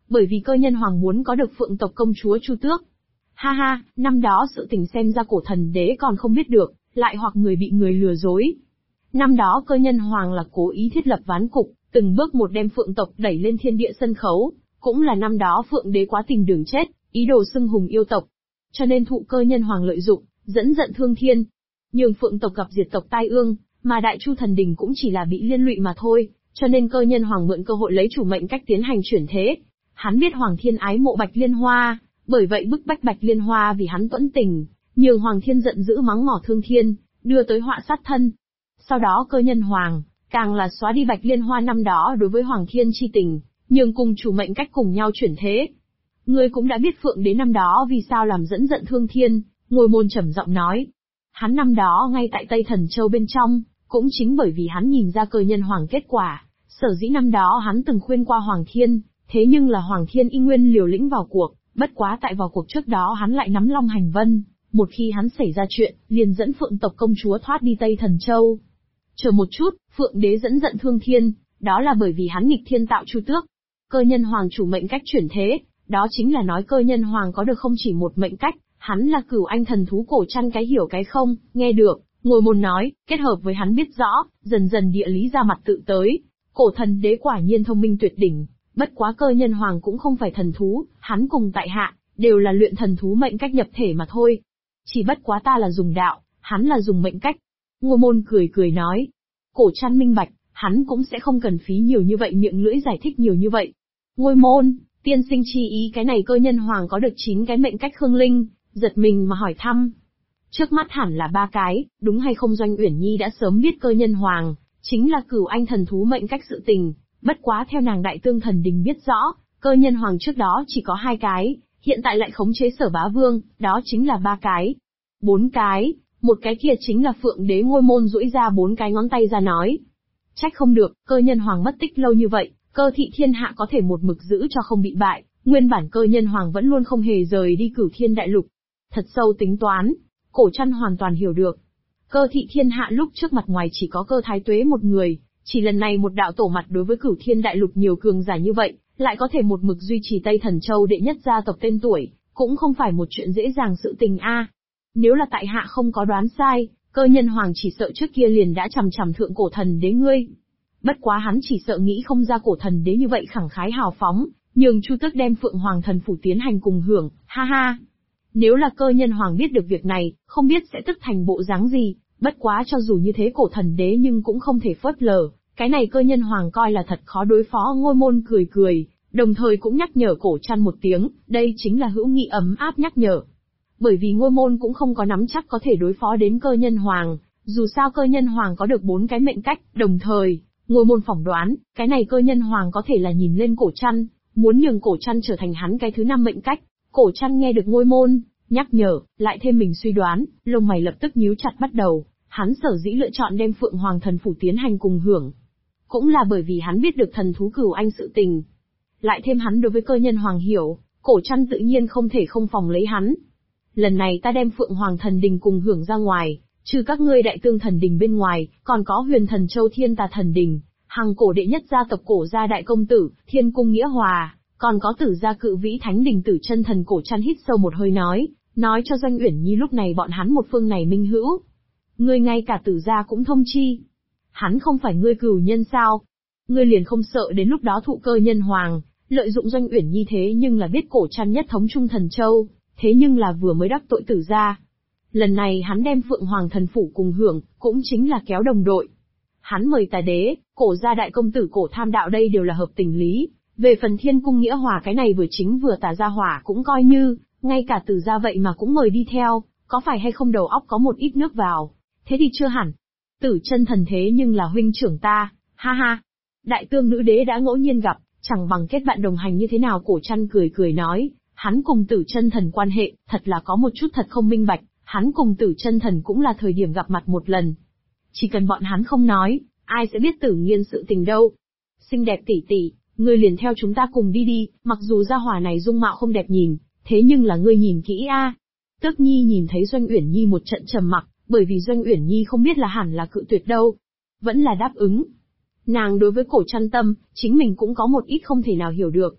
[SPEAKER 1] bởi vì cơ nhân hoàng muốn có được phượng tộc công chúa Chu Tước. Ha ha, năm đó sự tình xem ra cổ thần đế còn không biết được, lại hoặc người bị người lừa dối. Năm đó cơ nhân hoàng là cố ý thiết lập ván cục, từng bước một đem phượng tộc đẩy lên thiên địa sân khấu, cũng là năm đó phượng đế quá tìm đường chết, ý đồ xưng hùng yêu tộc. Cho nên thụ cơ nhân hoàng lợi dụng, dẫn giận thương thiên. Nhưng phượng tộc gặp diệt tộc tai ương, mà đại chu thần đình cũng chỉ là bị liên lụy mà thôi, cho nên cơ nhân hoàng mượn cơ hội lấy chủ mệnh cách tiến hành chuyển thế. Hắn biết Hoàng Thiên ái mộ Bạch Liên Hoa, bởi vậy bức bách Bạch Liên Hoa vì hắn tuẫn tình, nhường Hoàng Thiên giận dữ mắng mỏ Thương Thiên, đưa tới họa sát thân. Sau đó cơ nhân hoàng, càng là xóa đi Bạch Liên Hoa năm đó đối với Hoàng Thiên chi tình, nhường cùng chủ mệnh cách cùng nhau chuyển thế. Ngươi cũng đã biết Phượng Đế năm đó vì sao làm dẫn giận Thương Thiên, Ngôi Môn trầm giọng nói. Hắn năm đó ngay tại Tây Thần Châu bên trong, cũng chính bởi vì hắn nhìn ra cơ nhân hoàng kết quả, sở dĩ năm đó hắn từng khuyên qua Hoàng Thiên, thế nhưng là Hoàng Thiên y nguyên liều lĩnh vào cuộc, bất quá tại vào cuộc trước đó hắn lại nắm Long Hành Vân, một khi hắn xảy ra chuyện, liền dẫn Phượng tộc công chúa thoát đi Tây Thần Châu. Chờ một chút, Phượng Đế dẫn giận Thương Thiên, đó là bởi vì hắn nghịch thiên tạo Chu Tước. Cơ nhân hoàng chủ mệnh cách chuyển thế, đó chính là nói cơ nhân hoàng có được không chỉ một mệnh cách, hắn là cửu anh thần thú cổ chăn cái hiểu cái không, nghe được, Ngồi Môn nói, kết hợp với hắn biết rõ, dần dần địa lý ra mặt tự tới. Cổ thần đế quả nhiên thông minh tuyệt đỉnh, bất quá cơ nhân hoàng cũng không phải thần thú, hắn cùng tại hạ, đều là luyện thần thú mệnh cách nhập thể mà thôi. Chỉ bất quá ta là dùng đạo, hắn là dùng mệnh cách. Ngôi Môn cười cười nói. Cổ chăn minh bạch, hắn cũng sẽ không cần phí nhiều như vậy miệng lưỡi giải thích nhiều như vậy. Ngôi Môn, tiên sinh chi ý cái này cơ nhân hoàng có được 9 cái mệnh cách Khương Linh, giật mình mà hỏi thăm. Trước mắt hẳn là 3 cái, đúng hay không? Doanh Uyển Nhi đã sớm biết cơ nhân hoàng, chính là cửu anh thần thú mệnh cách sự tình, bất quá theo nàng Đại Tương Thần Đình biết rõ, cơ nhân hoàng trước đó chỉ có 2 cái, hiện tại lại khống chế Sở Bá Vương, đó chính là 3 cái. 4 cái, một cái kia chính là Phượng Đế. Ngôi Môn duỗi ra 4 cái ngón tay ra nói. Trách không được, cơ nhân hoàng mất tích lâu như vậy, cơ thị thiên hạ có thể một mực giữ cho không bị bại, nguyên bản cơ nhân hoàng vẫn luôn không hề rời đi Cửu Thiên Đại Lục. Thật sâu tính toán, Cổ Chăn hoàn toàn hiểu được. Cơ thị thiên hạ lúc trước mặt ngoài chỉ có Cơ Thái Tuế một người, chỉ lần này một đạo tổ mặt đối với Cửu Thiên Đại Lục nhiều cường giả như vậy, lại có thể một mực duy trì Tây Thần Châu đệ nhất gia tộc tên tuổi, cũng không phải một chuyện dễ dàng sự tình a. Nếu là tại hạ không có đoán sai, cơ nhân hoàng chỉ sợ trước kia liền đã chằm chằm thượng cổ thần đế ngươi. Bất quá hắn chỉ sợ nghĩ không ra cổ thần đế như vậy khẳng khái hào phóng, nhường Chu Tước đem Phượng Hoàng thần phủ tiến hành cùng hưởng, ha ha. Nếu là cơ nhân hoàng biết được việc này, không biết sẽ tức thành bộ dáng gì, bất quá cho dù như thế cổ thần đế nhưng cũng không thể phớt lờ, cái này cơ nhân hoàng coi là thật khó đối phó. Ngôi Môn cười cười, đồng thời cũng nhắc nhở Cổ Chăn một tiếng, đây chính là hữu nghị ấm áp nhắc nhở. Bởi vì Ngôi Môn cũng không có nắm chắc có thể đối phó đến cơ nhân hoàng, dù sao cơ nhân hoàng có được 4 cái mệnh cách, đồng thời, Ngôi Môn phỏng đoán, cái này cơ nhân hoàng có thể là nhìn lên Cổ Chăn, muốn nhường Cổ Chăn trở thành hắn cái thứ 5 mệnh cách. Cổ Chăn nghe được Ngôi Môn nhắc nhở, lại thêm mình suy đoán, lông mày lập tức nhíu chặt bắt đầu, hắn sở dĩ lựa chọn đem Phượng Hoàng thần phủ tiến hành cùng hưởng, cũng là bởi vì hắn biết được thần thú cửu anh sự tình. Lại thêm hắn đối với cơ nhân hoàng hiểu, Cổ Chăn tự nhiên không thể không phòng lấy hắn. Lần này ta đem Phượng Hoàng thần đình cùng hưởng ra ngoài, trừ các ngươi Đại Tương Thần Đình bên ngoài, còn có Huyền Thần Châu Thiên Tà Thần Đình, hằng cổ đệ nhất gia tộc Cổ gia đại công tử, Thiên Cung Nghĩa Hòa, còn có Tử gia Cự Vĩ Thánh Đình Tử Chân Thần. Cổ Chăn hít sâu một hơi nói cho Doanh Uyển Nhi lúc này bọn hắn một phương này minh hữu. Ngươi ngay cả Tử gia cũng thông chi. Hắn không phải ngươi cửu nhân sao? Ngươi liền không sợ đến lúc đó thụ cơ nhân hoàng, lợi dụng Doanh Uyển Nhi thế nhưng là biết Cổ Chăn nhất thống Trung Thần Châu, thế nhưng là vừa mới đắc tội Tử gia. Lần này hắn đem Phượng Hoàng thần phủ cùng hưởng, cũng chính là kéo đồng đội. Hắn mời Tà Đế, Cổ gia đại công tử Cổ Tham Đạo đây đều là hợp tình lý. Về phần Thiên Cung Nghĩa Hòa cái này vừa chính vừa tà gia hỏa cũng coi như, ngay cả Tử gia vậy mà cũng mời đi theo, có phải hay không đầu óc có một ít nước vào, thế thì chưa hẳn. Tử Chân Thần thế nhưng là huynh trưởng ta, ha ha. Đại Tương nữ đế đã ngẫu nhiên gặp, chẳng bằng kết bạn đồng hành như thế nào. Cổ Chăn cười cười nói, hắn cùng Tử Chân Thần quan hệ, thật là có một chút thật không minh bạch, hắn cùng Tử Chân Thần cũng là thời điểm gặp mặt một lần. Chỉ cần bọn hắn không nói, ai sẽ biết Tử Nghiên sự tình đâu. Xinh đẹp tỷ tỷ, ngươi liền theo chúng ta cùng đi đi, mặc dù gia hỏa này dung mạo không đẹp nhìn, thế nhưng là ngươi nhìn kỹ a. Tước Nhi nhìn thấy Doanh Uyển Nhi một trận trầm mặc, bởi vì Doanh Uyển Nhi không biết là hẳn là cự tuyệt đâu, vẫn là đáp ứng. Nàng đối với Cổ Chăn tâm, chính mình cũng có một ít không thể nào hiểu được.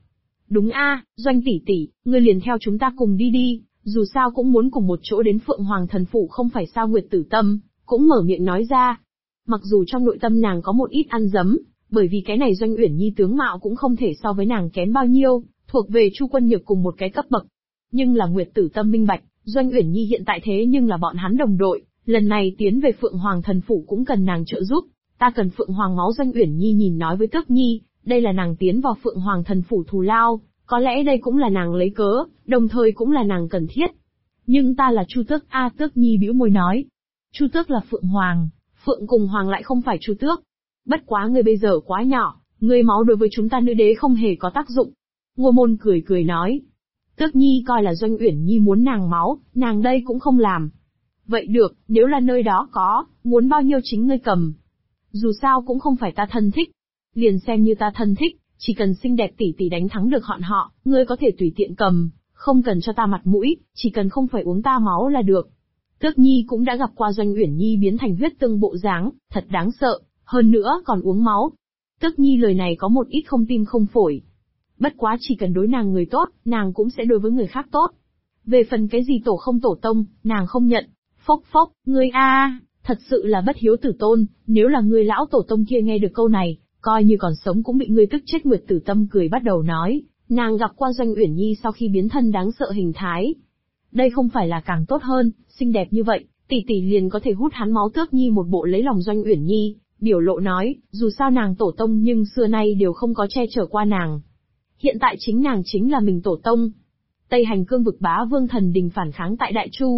[SPEAKER 1] Đúng a, Doanh tỷ tỷ, ngươi liền theo chúng ta cùng đi đi, dù sao cũng muốn cùng một chỗ đến Phượng Hoàng thần phủ không phải sao. Nguyệt Tử Tâm cũng mở miệng nói ra. Mặc dù trong nội tâm nàng có một ít ăn dấm, bởi vì cái này Doanh Uyển Nhi tướng mạo cũng không thể so với nàng kém bao nhiêu, thuộc về Chu Quân Nhược cùng một cái cấp bậc. Nhưng là Nguyệt Tử Tâm minh bạch, Doanh Uyển Nhi hiện tại thế nhưng là bọn hắn đồng đội, lần này tiến về Phượng Hoàng thần phủ cũng cần nàng trợ giúp. Ta cần Phượng Hoàng máu. Doanh Uyển Nhi nhìn nói với Tước Nhi, đây là nàng tiến vào Phượng Hoàng thần phủ thù lao, có lẽ đây cũng là nàng lấy cớ, đồng thời cũng là nàng cần thiết. Nhưng ta là Chu Tước a. Tước Nhi bĩu môi nói. Chu Tước là Phượng Hoàng, Phượng cùng Hoàng lại không phải Chu Tước. Bất quá ngươi bây giờ quá nhỏ, ngươi máu đối với chúng ta nữ đế không hề có tác dụng. Ngô Môn cười cười nói. Tước Nhi coi là Doanh Uyển Nhi muốn nàng máu, nàng đây cũng không làm. Vậy được, nếu là nơi đó có, muốn bao nhiêu chính ngươi cầm. Dù sao cũng không phải ta thân thích. Liền xem như ta thân thích, chỉ cần xinh đẹp tỷ tỷ đánh thắng được họ, ngươi có thể tùy tiện cầm, không cần cho ta mặt mũi, chỉ cần không phải uống ta máu là được. Tước Nhi cũng đã gặp qua Doanh Uyển Nhi biến thành huyết tương bộ dáng, thật đáng sợ, hơn nữa còn uống máu. Tước Nhi lời này có một ít không tim không phổi. Bất quá chỉ cần đối nàng người tốt, nàng cũng sẽ đối với người khác tốt. Về phần cái gì tổ không tổ tông, nàng không nhận. Phốc phốc, ngươi a, thật sự là bất hiếu tử tôn, nếu là ngươi lão tổ tông kia nghe được câu này, coi như còn sống cũng bị ngươi tức chết. Nguyệt Tử Tâm cười bắt đầu nói, nàng gặp qua Doanh Uyển Nhi sau khi biến thân đáng sợ hình thái. Đây không phải là càng tốt hơn, xinh đẹp như vậy, tỷ tỷ liền có thể hút hắn máu. Tước Nhi một bộ lấy lòng Doanh Uyển Nhi, biểu lộ nói, dù sao nàng tổ tông nhưng xưa nay đều không có che chở qua nàng. Hiện tại chính nàng chính là mình tổ tông. Tây Hành Cương vực bá vương thần đình phản kháng tại Đại Chu.